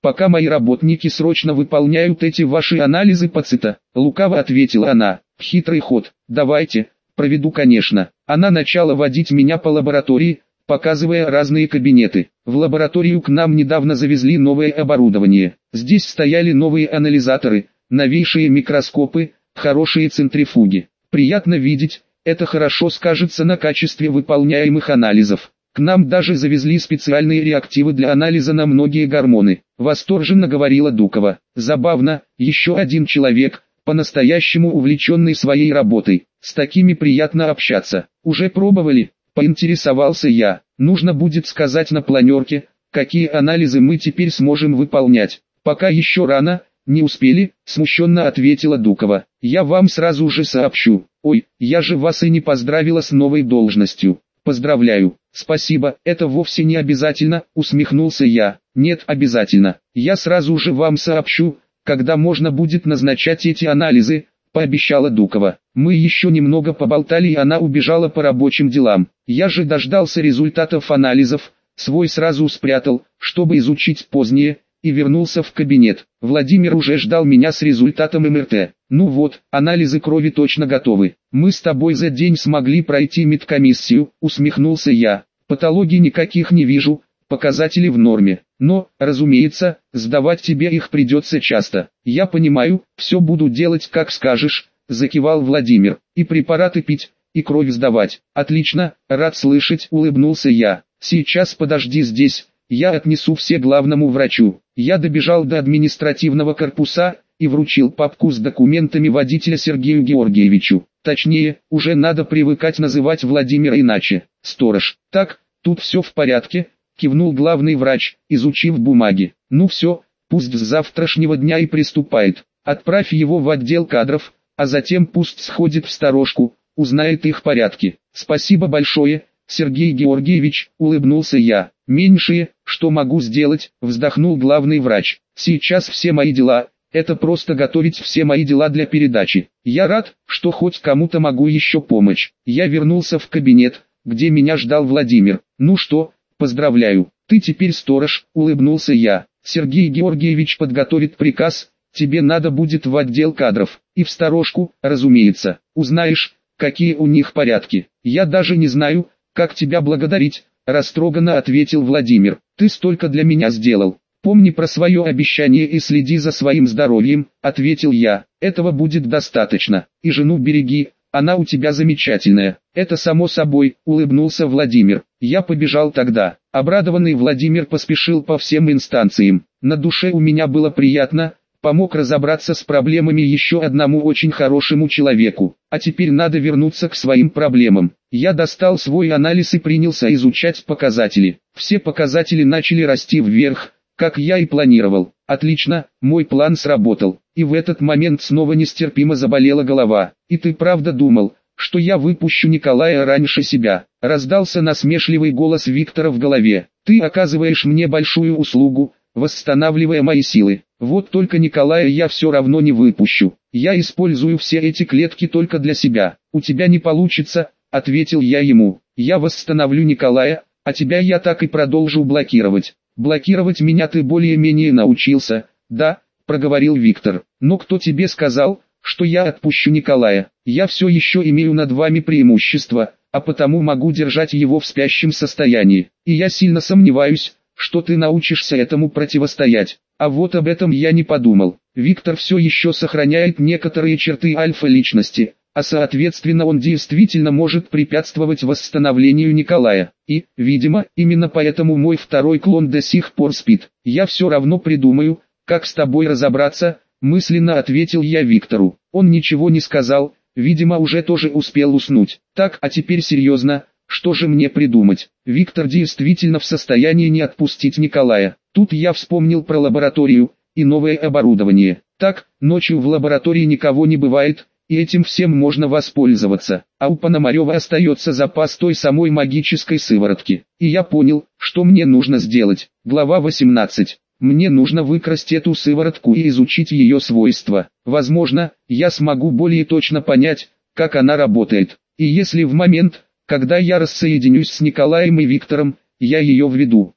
пока мои работники срочно выполняют эти ваши анализы пациента. Лукаво ответила она. Хитрый ход. Давайте, проведу, конечно. Она начала водить меня по лаборатории, показывая разные кабинеты. В лабораторию к нам недавно завезли новое оборудование. Здесь стояли новые анализаторы, новейшие микроскопы, хорошие центрифуги. Приятно видеть, это хорошо скажется на качестве выполняемых анализов. К нам даже завезли специальные реактивы для анализа на многие гормоны. Восторженно говорила Дукова. Забавно, еще один человек, по-настоящему увлеченный своей работой. С такими приятно общаться. Уже пробовали? Поинтересовался я. Нужно будет сказать на планерке, какие анализы мы теперь сможем выполнять. Пока еще рано, не успели, смущенно ответила Дукова. Я вам сразу же сообщу. Ой, я же вас и не поздравила с новой должностью. Поздравляю. Спасибо, это вовсе не обязательно, усмехнулся я. Нет, обязательно. Я сразу же вам сообщу, когда можно будет назначать эти анализы, пообещала Дукова. Мы еще немного поболтали, и она убежала по рабочим делам. Я же дождался результатов анализов, свой сразу спрятал, чтобы изучить позднее, и вернулся в кабинет. Владимир уже ждал меня с результатом МРТ. Ну вот, анализы крови точно готовы. Мы с тобой за день смогли пройти медкомиссию, усмехнулся я. Патологий никаких не вижу, показатели в норме. Но, разумеется, сдавать тебе их придется часто. Я понимаю, все буду делать как скажешь, закивал Владимир. И препараты пить, и кровь сдавать. Отлично, рад слышать, улыбнулся я. Сейчас подожди здесь, я отнесу все главному врачу. Я добежал до административного корпуса и вручил папку с документами водителя Сергею Георгиевичу. Точнее, уже надо привыкать называть Владимира иначе. Сторож. Так, тут все в порядке, кивнул главный врач, изучив бумаги. Ну все, пусть с завтрашнего дня и приступает. Отправь его в отдел кадров, а затем пусть сходит в сторожку, узнает их порядки. Спасибо большое, Сергей Георгиевич, улыбнулся я. Меньшее, что могу сделать, вздохнул главный врач. Сейчас все мои дела, это просто готовить все мои дела для передачи. Я рад, что хоть кому-то могу еще помочь. Я вернулся в кабинет, где меня ждал Владимир. Ну что, поздравляю, ты теперь сторож, улыбнулся я. Сергей Георгиевич подготовит приказ, тебе надо будет в отдел кадров, и в сторожку, разумеется. Узнаешь, какие у них порядки. Я даже не знаю, как тебя благодарить, растроганно ответил Владимир. Ты столько для меня сделал. Помни про свое обещание и следи за своим здоровьем, ответил я. Этого будет достаточно. И жену береги, она у тебя замечательная. Это само собой, улыбнулся Владимир. Я побежал тогда. Обрадованный Владимир поспешил по всем инстанциям. На душе у меня было приятно, помог разобраться с проблемами еще одному очень хорошему человеку. А теперь надо вернуться к своим проблемам. Я достал свой анализ и принялся изучать показатели. Все показатели начали расти вверх, как я и планировал. Отлично, мой план сработал. И в этот момент снова нестерпимо заболела голова. И ты правда думал, что я выпущу Николая раньше себя? Раздался насмешливый голос Виктора в голове. Ты оказываешь мне большую услугу, восстанавливая мои силы. Вот только Николая я все равно не выпущу. Я использую все эти клетки только для себя. У тебя не получится, ответил я ему. Я восстановлю Николая, а тебя я так и продолжу блокировать. Блокировать меня ты более-менее научился, да, проговорил Виктор. Но кто тебе сказал, что я отпущу Николая? Я все еще имею над вами преимущество, а потому могу держать его в спящем состоянии. И я сильно сомневаюсь, что ты научишься этому противостоять. А вот об этом я не подумал. Виктор все еще сохраняет некоторые черты альфа-личности, а соответственно он действительно может препятствовать восстановлению Николая. И, видимо, именно поэтому мой второй клон до сих пор спит. Я все равно придумаю, как с тобой разобраться, мысленно ответил я Виктору. Он ничего не сказал, видимо уже тоже успел уснуть. Так, а теперь серьезно, что же мне придумать? Виктор действительно в состоянии не отпустить Николая. Тут я вспомнил про лабораторию и новое оборудование. Так, ночью в лаборатории никого не бывает, и этим всем можно воспользоваться. А у Пономарева остается запас той самой магической сыворотки. И я понял, что мне нужно сделать. Глава 18. Мне нужно выкрасть эту сыворотку и изучить ее свойства. Возможно, я смогу более точно понять, как она работает. И если в момент, когда я рассоединюсь с Николаем и Виктором, я ее введу,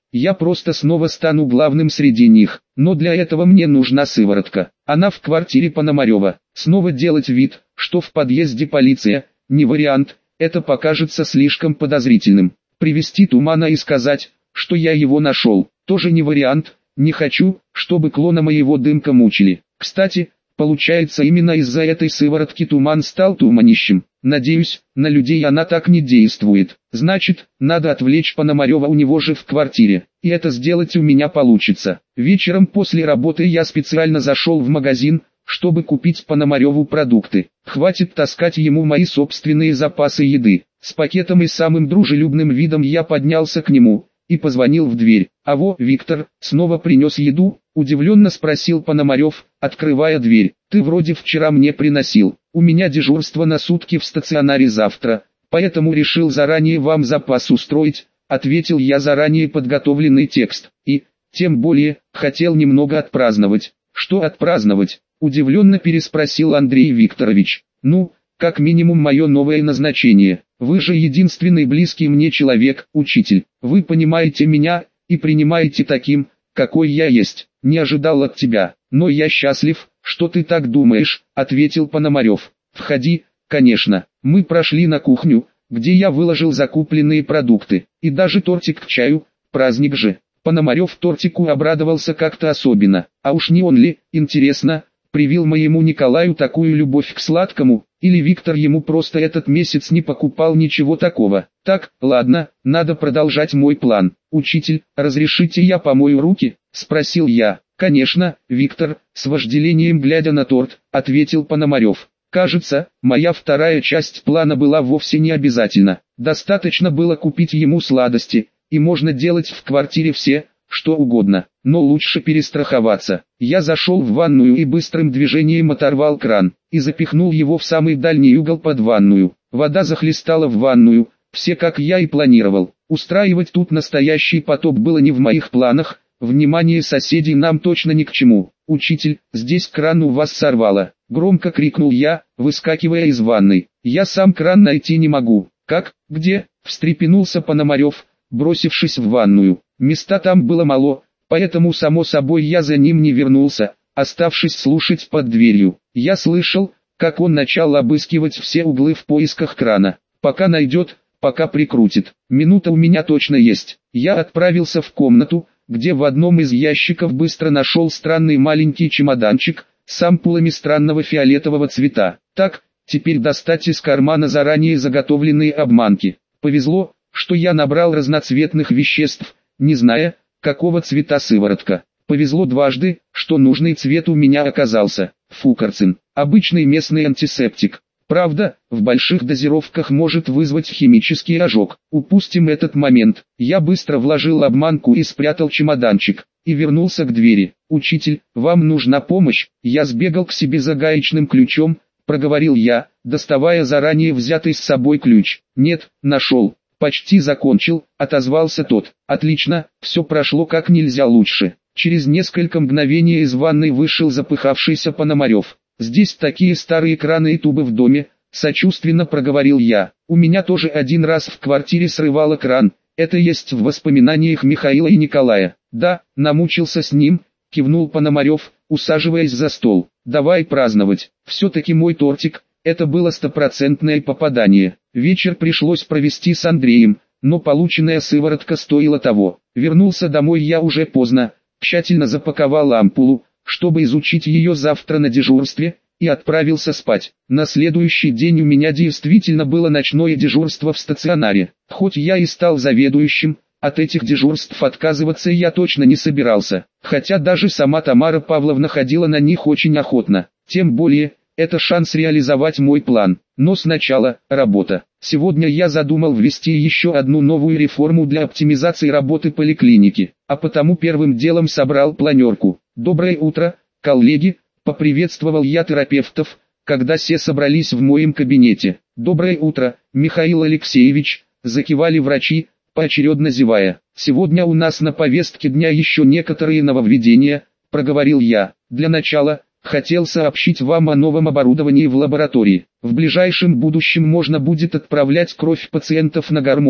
я просто снова стану главным среди них. Но для этого мне нужна сыворотка. Она в квартире Пономарева. Снова делать вид, что в подъезде полиция, не вариант, это покажется слишком подозрительным. Привести Тумана и сказать, что я его нашел, тоже не вариант. Не хочу, чтобы клона моего Дымка мучили. Кстати, получается, именно из-за этой сыворотки Туман стал туманищем. Надеюсь, на людей она так не действует. Значит, надо отвлечь Пономарева у него же в квартире. И это сделать у меня получится. Вечером после работы я специально зашел в магазин, чтобы купить Пономареву продукты. Хватит таскать ему мои собственные запасы еды. С пакетом и самым дружелюбным видом я поднялся к нему и позвонил в дверь. «Аво, Виктор, снова принес еду?» – удивленно спросил Пономарев, открывая дверь. «Ты вроде вчера мне приносил. У меня дежурство на сутки в стационаре завтра, поэтому решил заранее вам запас устроить», – ответил я заранее подготовленный текст. «И, тем более, хотел немного отпраздновать». «Что отпраздновать?» – удивленно переспросил Андрей Викторович. «Ну, как минимум мое новое назначение. Вы же единственный близкий мне человек, учитель. Вы понимаете меня и принимаете таким, какой я есть. Не ожидал от тебя, но я счастлив, что ты так думаешь», — ответил Пономарев. «Входи, конечно». Мы прошли на кухню, где я выложил закупленные продукты, и даже тортик к чаю, праздник же. Пономарев тортику обрадовался как-то особенно, а уж не он ли, интересно, привил моему Николаю такую любовь к сладкому, или Виктор ему просто этот месяц не покупал ничего такого. Так, ладно, надо продолжать мой план. «Учитель, разрешите я помою руки?» – спросил я. «Конечно, Виктор», – с вожделением глядя на торт, ответил Пономарев. Кажется, моя вторая часть плана была вовсе не обязательна. Достаточно было купить ему сладости, и можно делать в квартире все, что угодно, но лучше перестраховаться. Я зашел в ванную и быстрым движением оторвал кран, и запихнул его в самый дальний угол под ванную. Вода захлестала в ванную, все как я и планировал. Устраивать тут настоящий потоп было не в моих планах, внимание соседей нам точно ни к чему. «Учитель, здесь кран у вас сорвало», — громко крикнул я, выскакивая из ванной. «Я сам кран найти не могу». «Как? Где?» — встрепенулся Пономарев, бросившись в ванную. Места там было мало, поэтому само собой я за ним не вернулся, оставшись слушать под дверью. Я слышал, как он начал обыскивать все углы в поисках крана. Пока найдет, пока прикрутит. Минута у меня точно есть. Я отправился в комнату, где в одном из ящиков быстро нашел странный маленький чемоданчик с ампулами странного фиолетового цвета. Так, теперь достать из кармана заранее заготовленные обманки. Повезло, что я набрал разноцветных веществ, не зная, какого цвета сыворотка. Повезло дважды, что нужный цвет у меня оказался. Фукарцин, обычный местный антисептик. Правда, в больших дозировках может вызвать химический ожог. Упустим этот момент. Я быстро вложил обманку и спрятал чемоданчик, и вернулся к двери. «Учитель, вам нужна помощь?» Я сбегал к себе за гаечным ключом, проговорил я, доставая заранее взятый с собой ключ. «Нет, нашел. Почти закончил», — отозвался тот. «Отлично, все прошло как нельзя лучше». Через несколько мгновений из ванной вышел запыхавшийся Пономарев. «Здесь такие старые краны и тубы в доме», — сочувственно проговорил я. «У меня тоже один раз в квартире срывало кран, это есть в воспоминаниях Михаила и Николая». «Да, намучился с ним», — кивнул Пономарев, усаживаясь за стол. «Давай праздновать. Все-таки мой тортик, это было стопроцентное попадание». Вечер пришлось провести с Андреем, но полученная сыворотка стоила того. Вернулся домой я уже поздно, тщательно запаковал ампулу, чтобы изучить ее завтра на дежурстве, и отправился спать. На следующий день у меня действительно было ночное дежурство в стационаре. Хоть я и стал заведующим, от этих дежурств отказываться я точно не собирался, хотя даже сама Тамара Павловна ходила на них очень охотно. Тем более, это шанс реализовать мой план. Но сначала, работа. Сегодня я задумал ввести еще одну новую реформу для оптимизации работы поликлиники, а потому первым делом собрал планерку. «Доброе утро, коллеги», — поприветствовал я терапевтов, когда все собрались в моем кабинете. «Доброе утро, Михаил Алексеевич», — закивали врачи, поочередно зевая. «Сегодня у нас на повестке дня еще некоторые нововведения», — проговорил я. «Для начала, хотел сообщить вам о новом оборудовании в лаборатории. В ближайшем будущем можно будет отправлять кровь пациентов на гормоны,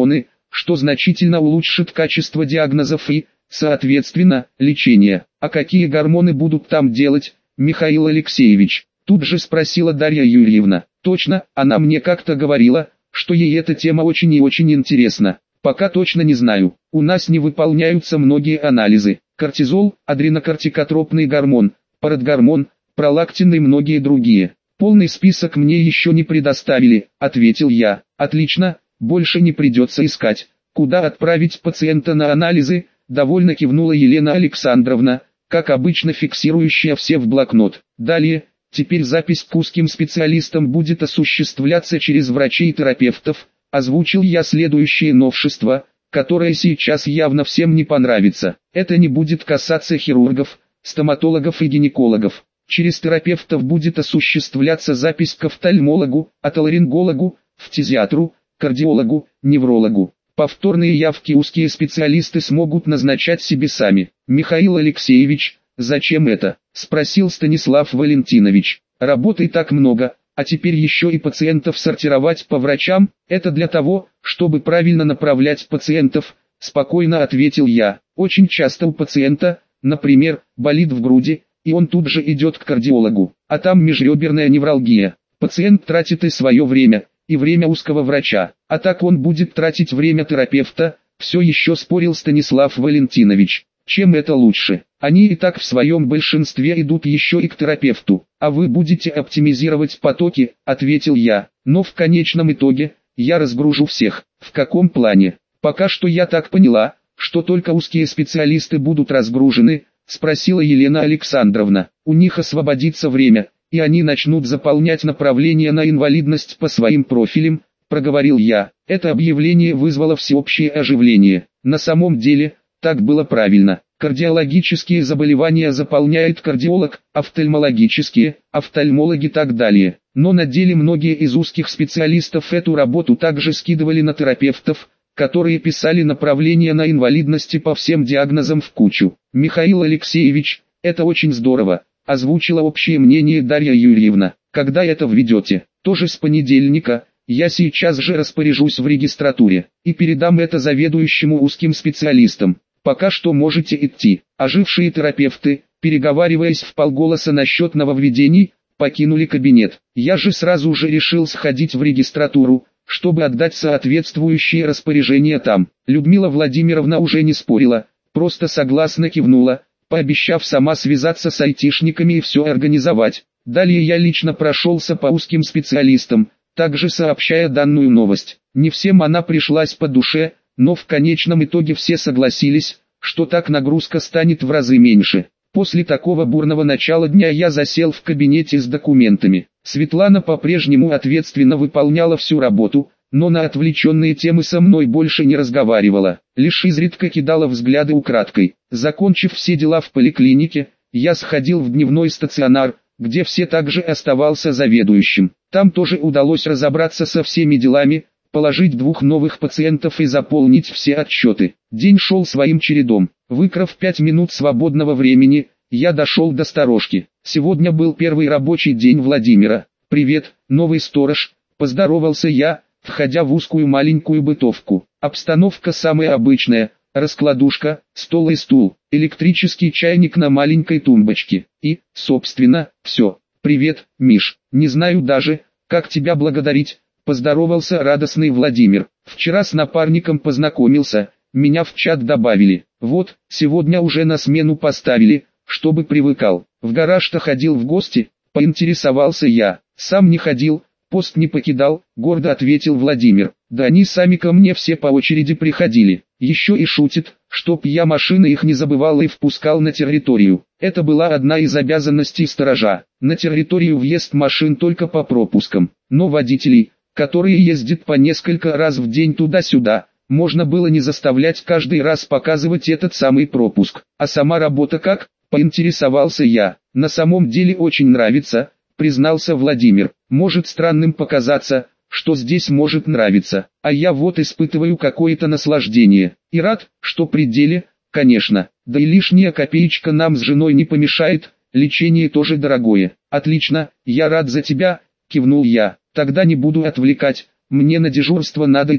что значительно улучшит качество диагнозов и, соответственно, лечения. А какие гормоны будут там делать, Михаил Алексеевич? Тут же спросила Дарья Юрьевна. Точно, она мне как-то говорила, что ей эта тема очень и очень интересна. Пока точно не знаю. У нас не выполняются многие анализы. Кортизол, адренокортикотропный гормон, парадгормон, пролактин и многие другие. Полный список мне еще не предоставили, ответил я. Отлично, больше не придется искать, куда отправить пациента на анализы, довольно кивнула Елена Александровна, как обычно фиксирующая все в блокнот. Далее, теперь запись к узким специалистам будет осуществляться через врачей и терапевтов, озвучил я следующее новшество, которое сейчас явно всем не понравится. Это не будет касаться хирургов, стоматологов и гинекологов. Через терапевтов будет осуществляться запись к офтальмологу, отоларингологу, фтизиатру, кардиологу, неврологу. Повторные явки узкие специалисты смогут назначать себе сами. Михаил Алексеевич, зачем это? Спросил Станислав Валентинович. Работы так много, а теперь еще и пациентов сортировать по врачам. Это для того, чтобы правильно направлять пациентов, спокойно ответил я. Очень часто у пациента, например, болит в груди, и он тут же идет к кардиологу, а там межреберная невралгия. Пациент тратит и свое время, и время узкого врача, а так он будет тратить время терапевта. Все еще спорил Станислав Валентинович. Чем это лучше? Они и так в своем большинстве идут еще и к терапевту, а вы будете оптимизировать потоки, ответил я. Но в конечном итоге, я разгружу всех. В каком плане? Пока что я так поняла, что только узкие специалисты будут разгружены, спросила Елена Александровна. У них освободится время, и они начнут заполнять направления на инвалидность по своим профилям, проговорил я. Это объявление вызвало всеобщее оживление. На самом деле, так было правильно. Кардиологические заболевания заполняет кардиолог, офтальмологические, офтальмологи и так далее. Но на деле многие из узких специалистов эту работу также скидывали на терапевтов, которые писали направления на инвалидности по всем диагнозам в кучу. Михаил Алексеевич, это очень здорово, озвучила общее мнение Дарья Юрьевна. Когда это введете? Тоже с понедельника. Я сейчас же распоряжусь в регистратуре и передам это заведующему узким специалистам. Пока что можете идти. Ожившие терапевты, переговариваясь вполголоса насчет нововведений, покинули кабинет. Я же сразу же решил сходить в регистратуру, чтобы отдать соответствующие распоряжения там. Людмила Владимировна уже не спорила, просто согласно кивнула, пообещав сама связаться с айтишниками и все организовать. Далее я лично прошелся по узким специалистам, также сообщая данную новость. Не всем она пришлась по душе, но в конечном итоге все согласились, что так нагрузка станет в разы меньше. После такого бурного начала дня я засел в кабинете с документами. Светлана по-прежнему ответственно выполняла всю работу, но на отвлеченные темы со мной больше не разговаривала, лишь изредка кидала взгляды украдкой. Закончив все дела в поликлинике, я сходил в дневной стационар, где все также оставался заведующим. Там тоже удалось разобраться со всеми делами, положить 2 новых пациентов и заполнить все отчеты. День шел своим чередом. Выкрав 5 минут свободного времени, я дошел до сторожки. Сегодня был первый рабочий день Владимира. «Привет, новый сторож», – поздоровался я, входя в узкую маленькую бытовку. Обстановка самая обычная: раскладушка, стол и стул, электрический чайник на маленькой тумбочке. И, собственно, все. «Привет, Миш, не знаю даже, как тебя благодарить», – поздоровался радостный Владимир. «Вчера с напарником познакомился, меня в чат добавили. Вот, сегодня уже на смену поставили, чтобы привыкал. В гараж-то ходил в гости?» – поинтересовался я. «Сам не ходил, пост не покидал», – гордо ответил Владимир. «Да они сами ко мне все по очереди приходили. Еще и шутит, чтоб я машины их не забывал и впускал на территорию. Это была одна из обязанностей сторожа. На территорию въезд машин только по пропускам. Но водителей, которые ездят по несколько раз в день туда-сюда, можно было не заставлять каждый раз показывать этот самый пропуск. А сама работа как?» – поинтересовался я. «На самом деле очень нравится», – признался Владимир. «Может странным показаться, что здесь может нравиться, а я вот испытываю какое-то наслаждение. И рад, что при деле, конечно. Да и лишняя копеечка нам с женой не помешает, лечение тоже дорогое». «Отлично, я рад за тебя», – кивнул я. «Тогда не буду отвлекать, мне на дежурство надо идти».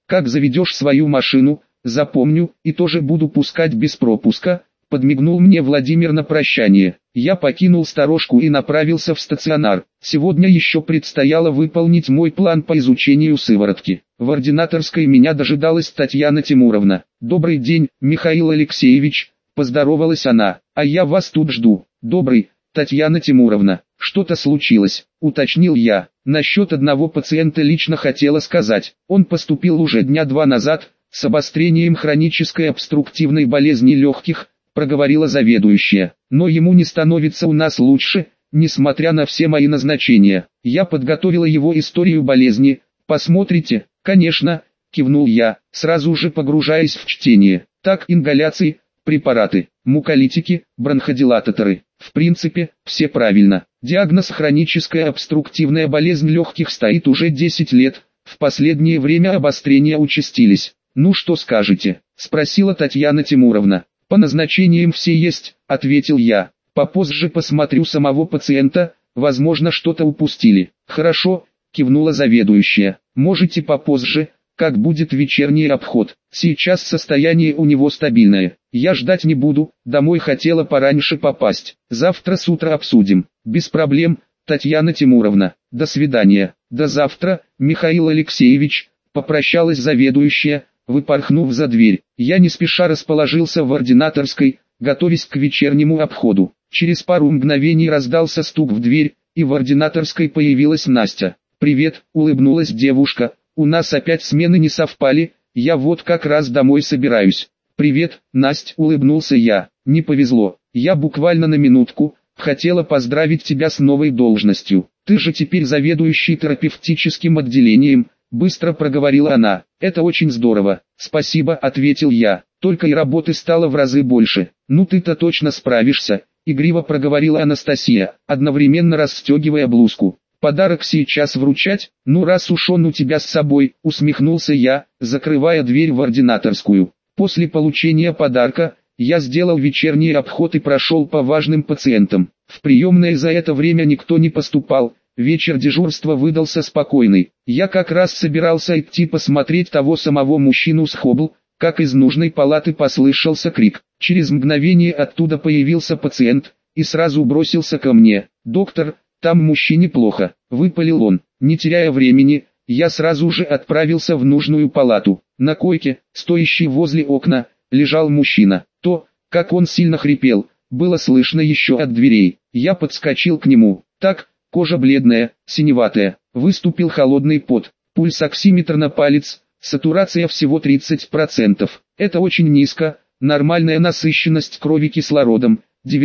Как заведешь свою машину, запомню, и тоже буду пускать без пропуска, подмигнул мне Владимир на прощание. Я покинул сторожку и направился в стационар. Сегодня еще предстояло выполнить мой план по изучению сыворотки. В ординаторской меня дожидалась Татьяна Тимуровна. «Добрый день, Михаил Алексеевич», – поздоровалась она, – «а я вас тут жду». «Добрый, Татьяна Тимуровна, что-то случилось», – уточнил я. Насчет одного пациента лично хотела сказать. Он поступил уже дня 2 назад, с обострением хронической обструктивной болезни легких, проговорила заведующая. Но ему не становится у нас лучше, несмотря на все мои назначения. Я подготовила его историю болезни. Посмотрите? Конечно, кивнул я, сразу же погружаясь в чтение. Так, ингаляции, препараты, муколитики, бронходилататоры. В принципе, все правильно. Диагноз хроническая обструктивная болезнь легких стоит уже 10 лет. В последнее время обострения участились. «Ну что скажете?» – спросила Татьяна Тимуровна. «По назначениям все есть», – ответил я. «Попозже посмотрю самого пациента, возможно что-то упустили». «Хорошо», – кивнула заведующая. «Можете попозже, как будет вечерний обход. Сейчас состояние у него стабильное. Я ждать не буду, домой хотела пораньше попасть. Завтра с утра обсудим». «Без проблем, Татьяна Тимуровна. До свидания». «До завтра, Михаил Алексеевич», – попрощалась заведующая, выпорхнув за дверь. Я не спеша расположился в ординаторской, готовясь к вечернему обходу. Через пару мгновений раздался стук в дверь, и в ординаторской появилась Настя. «Привет», — улыбнулась девушка, — «у нас опять смены не совпали, я вот как раз домой собираюсь». «Привет, Настя», — улыбнулся я, — «не повезло, я буквально на минутку, хотела поздравить тебя с новой должностью. Ты же теперь заведующий терапевтическим отделением», — быстро проговорила она. «Это очень здорово». «Спасибо», — ответил я, — «только и работы стало в разы больше». «Ну ты-то точно справишься», — игриво проговорила Анастасия, одновременно расстегивая блузку. «Подарок сейчас вручать? Ну раз уж он у тебя с собой», — усмехнулся я, закрывая дверь в ординаторскую. После получения подарка, я сделал вечерний обход и прошел по важным пациентам. В приемное за это время никто не поступал. Вечер дежурства выдался спокойный. Я как раз собирался идти посмотреть того самого мужчину с Хоббл, как из нужной палаты послышался крик. Через мгновение оттуда появился пациент и сразу бросился ко мне. «Доктор, там мужчине плохо», — выпалил он. Не теряя времени, я сразу же отправился в нужную палату. На койке, стоящей возле окна, лежал мужчина. То, как он сильно хрипел, было слышно еще от дверей. Я подскочил к нему. Так, кожа бледная, синеватая, выступил холодный пот, пульсоксиметр на палец, сатурация всего 30%. Это очень низко, нормальная насыщенность крови кислородом,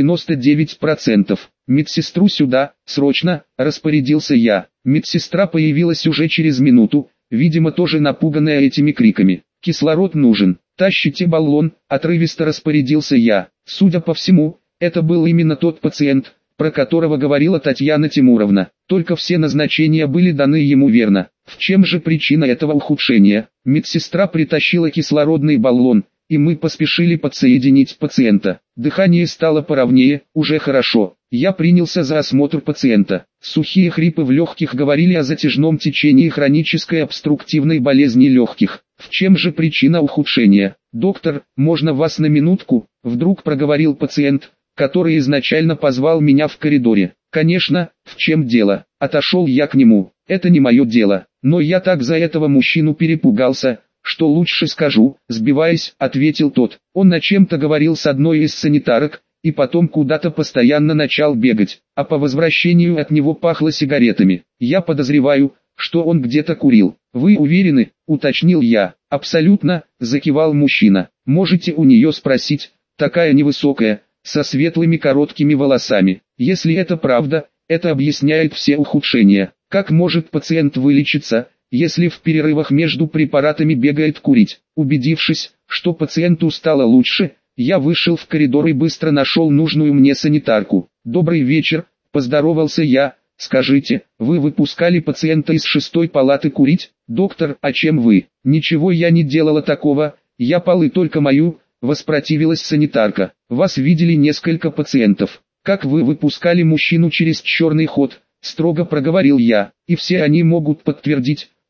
99%. «Медсестру сюда, срочно», — распорядился я. Медсестра появилась уже через минуту, видимо тоже напуганная этими криками. «Кислород нужен, тащите баллон», — отрывисто распорядился я. Судя по всему, это был именно тот пациент, про которого говорила Татьяна Тимуровна, только все назначения были даны ему верно. В чем же причина этого ухудшения? Медсестра притащила кислородный баллон, и мы поспешили подсоединить пациента. Дыхание стало поровнее, уже хорошо. Я принялся за осмотр пациента. Сухие хрипы в легких говорили о затяжном течении хронической обструктивной болезни легких. В чем же причина ухудшения? «Доктор, можно вас на минутку?» – вдруг проговорил пациент, который изначально позвал меня в коридоре. «Конечно, в чем дело?» Отошел я к нему. «Это не мое дело, но я так за этого мужчину перепугался, что лучше скажу», сбиваясь, ответил тот. Он о чем-то говорил с одной из санитарок, и потом куда-то постоянно начал бегать, а по возвращению от него пахло сигаретами. «Я подозреваю, что он где-то курил». «Вы уверены?» – уточнил я. «Абсолютно», – закивал мужчина. «Можете у нее спросить, такая невысокая, со светлыми короткими волосами. Если это правда, это объясняет все ухудшения. Как может пациент вылечиться, если в перерывах между препаратами бегает курить?» Убедившись, что пациенту стало лучше, я вышел в коридор и быстро нашел нужную мне санитарку. «Добрый вечер», – поздоровался я. «Скажите, вы выпускали пациента из 6-й палаты курить?» «Доктор, а чем вы?» «Ничего я не делала такого, я полы только мою», – воспротивилась санитарка. «Вас видели несколько пациентов. Как вы выпускали мужчину через черный ход?» – строго проговорил я. «И все они могут подтвердить,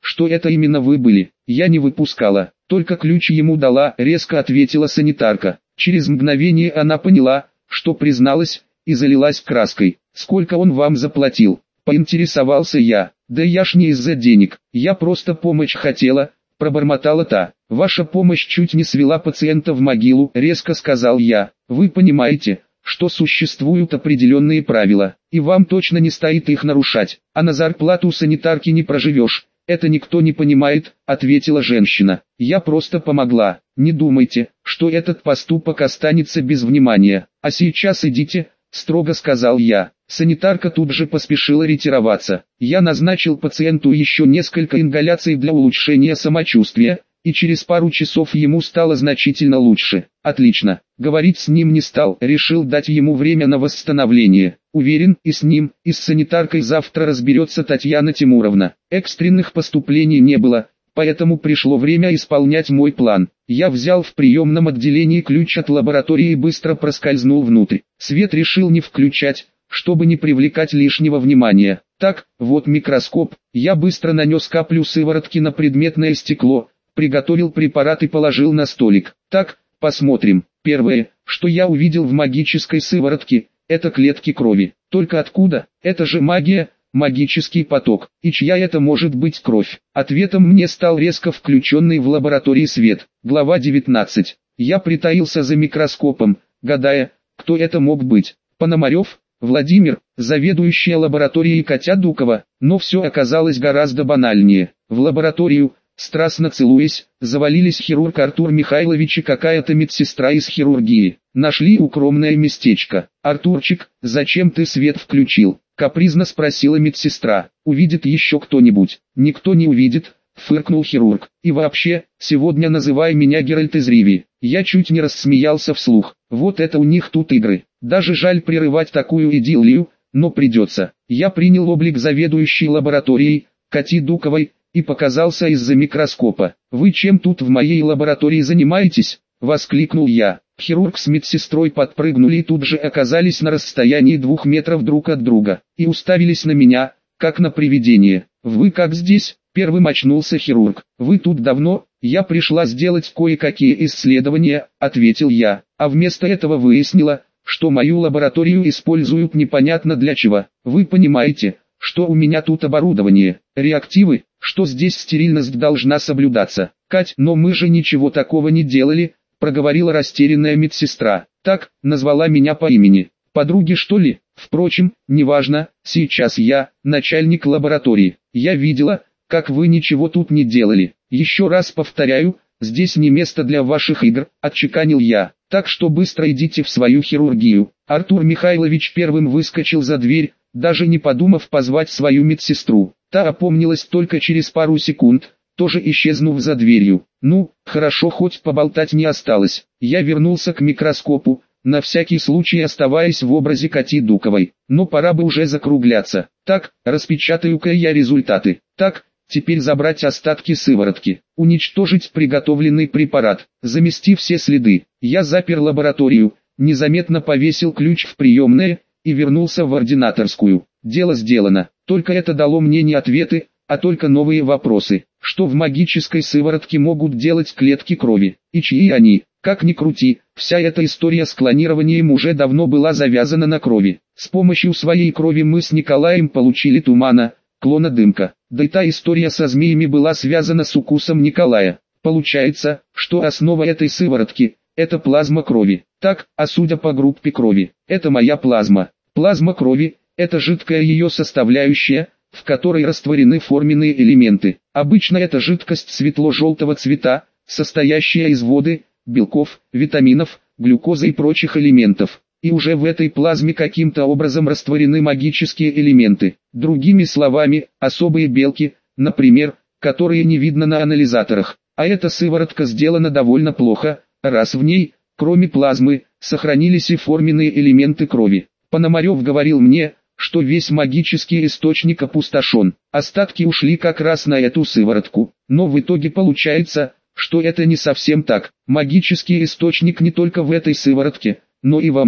что это именно вы были. Я не выпускала, только ключ ему дала, резко ответила санитарка. Через мгновение она поняла, что призналась, и залилась краской. Сколько он вам заплатил? Поинтересовался я. Да я ж не из-за денег, я просто помочь хотела, пробормотала та. Ваша помощь чуть не свела пациента в могилу, резко сказал я. Вы понимаете, что существуют определенные правила, и вам точно не стоит их нарушать, а на зарплату санитарки не проживешь. Это никто не понимает, ответила женщина. Я просто помогла. Не думайте, что этот поступок останется без внимания. А сейчас идите, строго сказал я. Санитарка тут же поспешила ретироваться. Я назначил пациенту еще несколько ингаляций для улучшения самочувствия, и через пару часов ему стало значительно лучше. Отлично. Говорить с ним не стал, решил дать ему время на восстановление. Уверен, и с ним, и с санитаркой завтра разберется Татьяна Тимуровна. Экстренных поступлений не было, поэтому пришло время исполнять мой план. Я взял в приемном отделении ключ от лаборатории и быстро проскользнул внутрь. Свет решил не включать, чтобы не привлекать лишнего внимания. Так, вот микроскоп. Я быстро нанес каплю сыворотки на предметное стекло, приготовил препарат и положил на столик. Так, посмотрим. Первое, что я увидел в магической сыворотке, это клетки крови. Только откуда? Это же магия, магический поток. И чья это может быть кровь? Ответом мне стал резко включенный в лаборатории свет. Глава 19. Я притаился за микроскопом, гадая, кто это мог быть. Пономарев, Владимир, заведующая лабораторией Катя Дукова. Но все оказалось гораздо банальнее. В лабораторию, страстно целуясь, завалились хирург Артур Михайлович и какая-то медсестра из хирургии. Нашли укромное местечко. «Артурчик, зачем ты свет включил?» — капризно спросила медсестра. «Увидит еще кто-нибудь?» «Никто не увидит», — фыркнул хирург. «И вообще, сегодня называй меня Геральт из Ривии». Я чуть не рассмеялся вслух. Вот это у них тут игры. Даже жаль прерывать такую идиллию, но придется. Я принял облик заведующей лабораторией, Кати Дуковой, и показался из-за микроскопа. «Вы чем тут в моей лаборатории занимаетесь?» — воскликнул я. Хирург с медсестрой подпрыгнули и тут же оказались на расстоянии 2 метров друг от друга, и уставились на меня, как на привидение. «Вы как здесь?» — первым очнулся хирург. «Вы тут давно?» «Я пришла сделать кое-какие исследования», — ответил я, а вместо этого выяснила, что мою лабораторию используют непонятно для чего. «Вы понимаете, что у меня тут оборудование, реактивы, что здесь стерильность должна соблюдаться?» «Кать, но мы же ничего такого не делали», — проговорила растерянная медсестра. «Так, назвала меня по имени. Подруги что ли? Впрочем, неважно, сейчас я, начальник лаборатории. Я видела, как вы ничего тут не делали. Еще раз повторяю, здесь не место для ваших игр», — отчеканил я. «Так что быстро идите в свою хирургию». Артур Михайлович первым выскочил за дверь, даже не подумав позвать свою медсестру. Та опомнилась только через пару секунд, тоже исчезнув за дверью. Ну, хорошо, хоть поболтать не осталось. Я вернулся к микроскопу, на всякий случай оставаясь в образе Кати Дуковой. Но пора бы уже закругляться. Так, распечатаю-ка я результаты. Так, теперь забрать остатки сыворотки. Уничтожить приготовленный препарат. Замести все следы. Я запер лабораторию, незаметно повесил ключ в приемное и вернулся в ординаторскую. Дело сделано. Только это дало мне не ответы, а только новые вопросы. Что в магической сыворотке могут делать клетки крови? И чьи они? Как ни крути, вся эта история с клонированием уже давно была завязана на крови. С помощью своей крови мы с Николаем получили Тумана, клона Дымка. Да и та история со змеями была связана с укусом Николая. Получается, что основа этой сыворотки – это плазма крови. Так, а судя по группе крови, это моя плазма. Плазма крови – это жидкая ее составляющая, в которой растворены форменные элементы. Обычно это жидкость светло-желтого цвета, состоящая из воды, белков, витаминов, глюкозы и прочих элементов. И уже в этой плазме каким-то образом растворены магические элементы. Другими словами, особые белки, например, которые не видно на анализаторах. А эта сыворотка сделана довольно плохо, раз в ней, кроме плазмы, сохранились и форменные элементы крови. Пономарев говорил мне, что весь магический источник опустошен. Остатки ушли как раз на эту сыворотку. Но в итоге получается, что это не совсем так. Магический источник не только в этой сыворотке, но и во мне.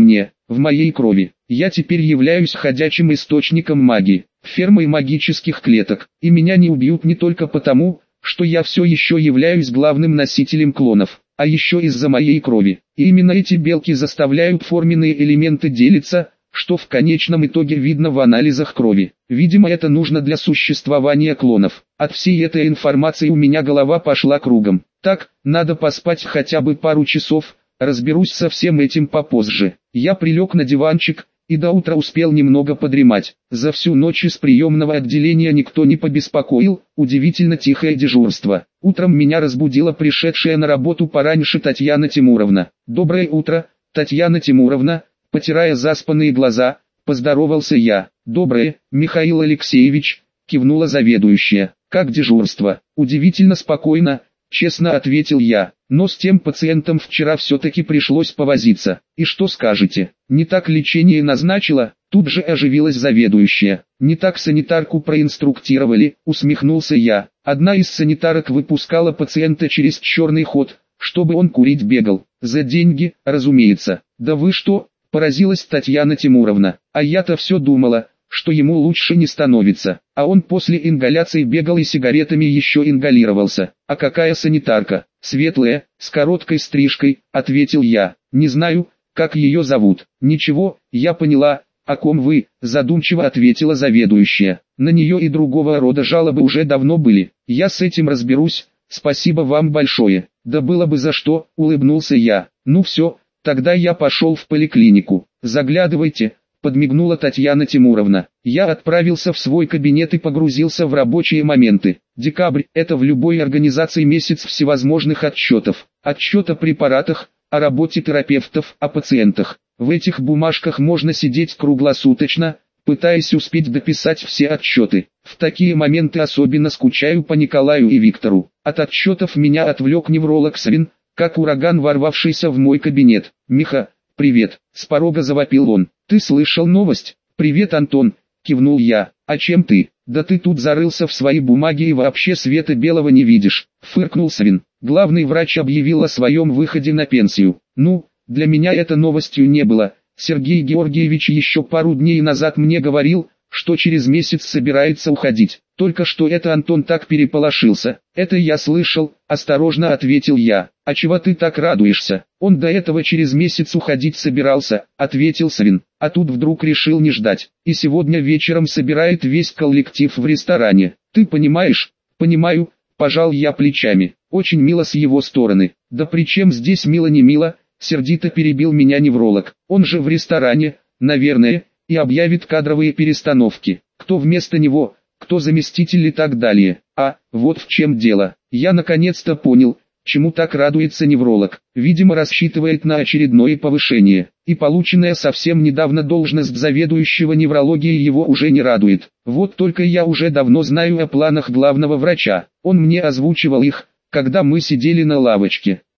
в моей крови. Я теперь являюсь ходячим источником магии, фермой магических клеток, и меня не убьют не только потому, что я все еще являюсь главным носителем клонов, а еще из-за моей крови. И именно эти белки заставляют форменные элементы делиться, что в конечном итоге видно в анализах крови. Видимо, это нужно для существования клонов. От всей этой информации у меня голова пошла кругом. Так, надо поспать хотя бы пару часов, разберусь со всем этим попозже. Я прилег на диванчик, и до утра успел немного подремать. За всю ночь из приемного отделения никто не побеспокоил, удивительно тихое дежурство. Утром меня разбудила пришедшая на работу пораньше Татьяна Тимуровна. «Доброе утро, Татьяна Тимуровна», потирая заспанные глаза, поздоровался я. «Доброе, Михаил Алексеевич», кивнула заведующая. «Как дежурство?» «Удивительно спокойно», честно ответил я. «Но с тем пациентом вчера все-таки пришлось повозиться. И что скажете? Не так лечение назначила?» Тут же оживилась заведующая. «Не так санитарку проинструктировали», усмехнулся я. «Одна из санитарок выпускала пациента через черный ход, чтобы он курить бегал. За деньги, разумеется». «Да вы что?» поразилась Татьяна Тимуровна. «А я-то все думала, что ему лучше не становится, а он после ингаляции бегал и сигаретами еще ингалировался». «А какая санитарка?» «Светлая, с короткой стрижкой», ответил я. «Не знаю, как ее зовут». «Ничего, я поняла, о ком вы», задумчиво ответила заведующая. «На нее и другого рода жалобы уже давно были. Я с этим разберусь, спасибо вам большое». «Да было бы за что», улыбнулся я. «Ну все, тогда я пошел в поликлинику». «Заглядывайте», подмигнула Татьяна Тимуровна. Я отправился в свой кабинет и погрузился в рабочие моменты. Декабрь – это в любой организации месяц всевозможных отчетов. Отчет о препаратах, о работе терапевтов, о пациентах. В этих бумажках можно сидеть круглосуточно, пытаясь успеть дописать все отчеты. В такие моменты особенно скучаю по Николаю и Виктору. От отчетов меня отвлек невролог Свин, как ураган ворвавшийся в мой кабинет. «Миха, привет!» – с порога завопил он. «Ты слышал новость?» «Привет, Антон!» – кивнул я. «А чем ты?» «Да ты тут зарылся в свои бумаги и вообще света белого не видишь!» – фыркнул Свин. «Главный врач объявил о своем выходе на пенсию. Ну, для меня это новостью не было. Сергей Георгиевич еще пару дней назад мне говорил, что через месяц собирается уходить. Только что это Антон так переполошился». «Это я слышал», – осторожно ответил я. «А чего ты так радуешься? Он до этого через месяц уходить собирался», – ответил Свин. «А тут вдруг решил не ждать. И сегодня вечером собирает весь коллектив в ресторане. Ты понимаешь?» «Понимаю», – пожал я плечами. «Очень мило с его стороны». «Да при чем здесь мило не мило?» – сердито перебил меня невролог. «Он же в ресторане, наверное, и объявит кадровые перестановки. Кто вместо него, кто заместитель и так далее. А, вот в чем дело. Я наконец-то понял, чему так радуется невролог. Видимо, рассчитывает на очередное повышение. И полученная совсем недавно должность заведующего неврологией его уже не радует. Вот только я уже давно знаю о планах главного врача. Он мне озвучивал их, когда мы сидели на лавочке.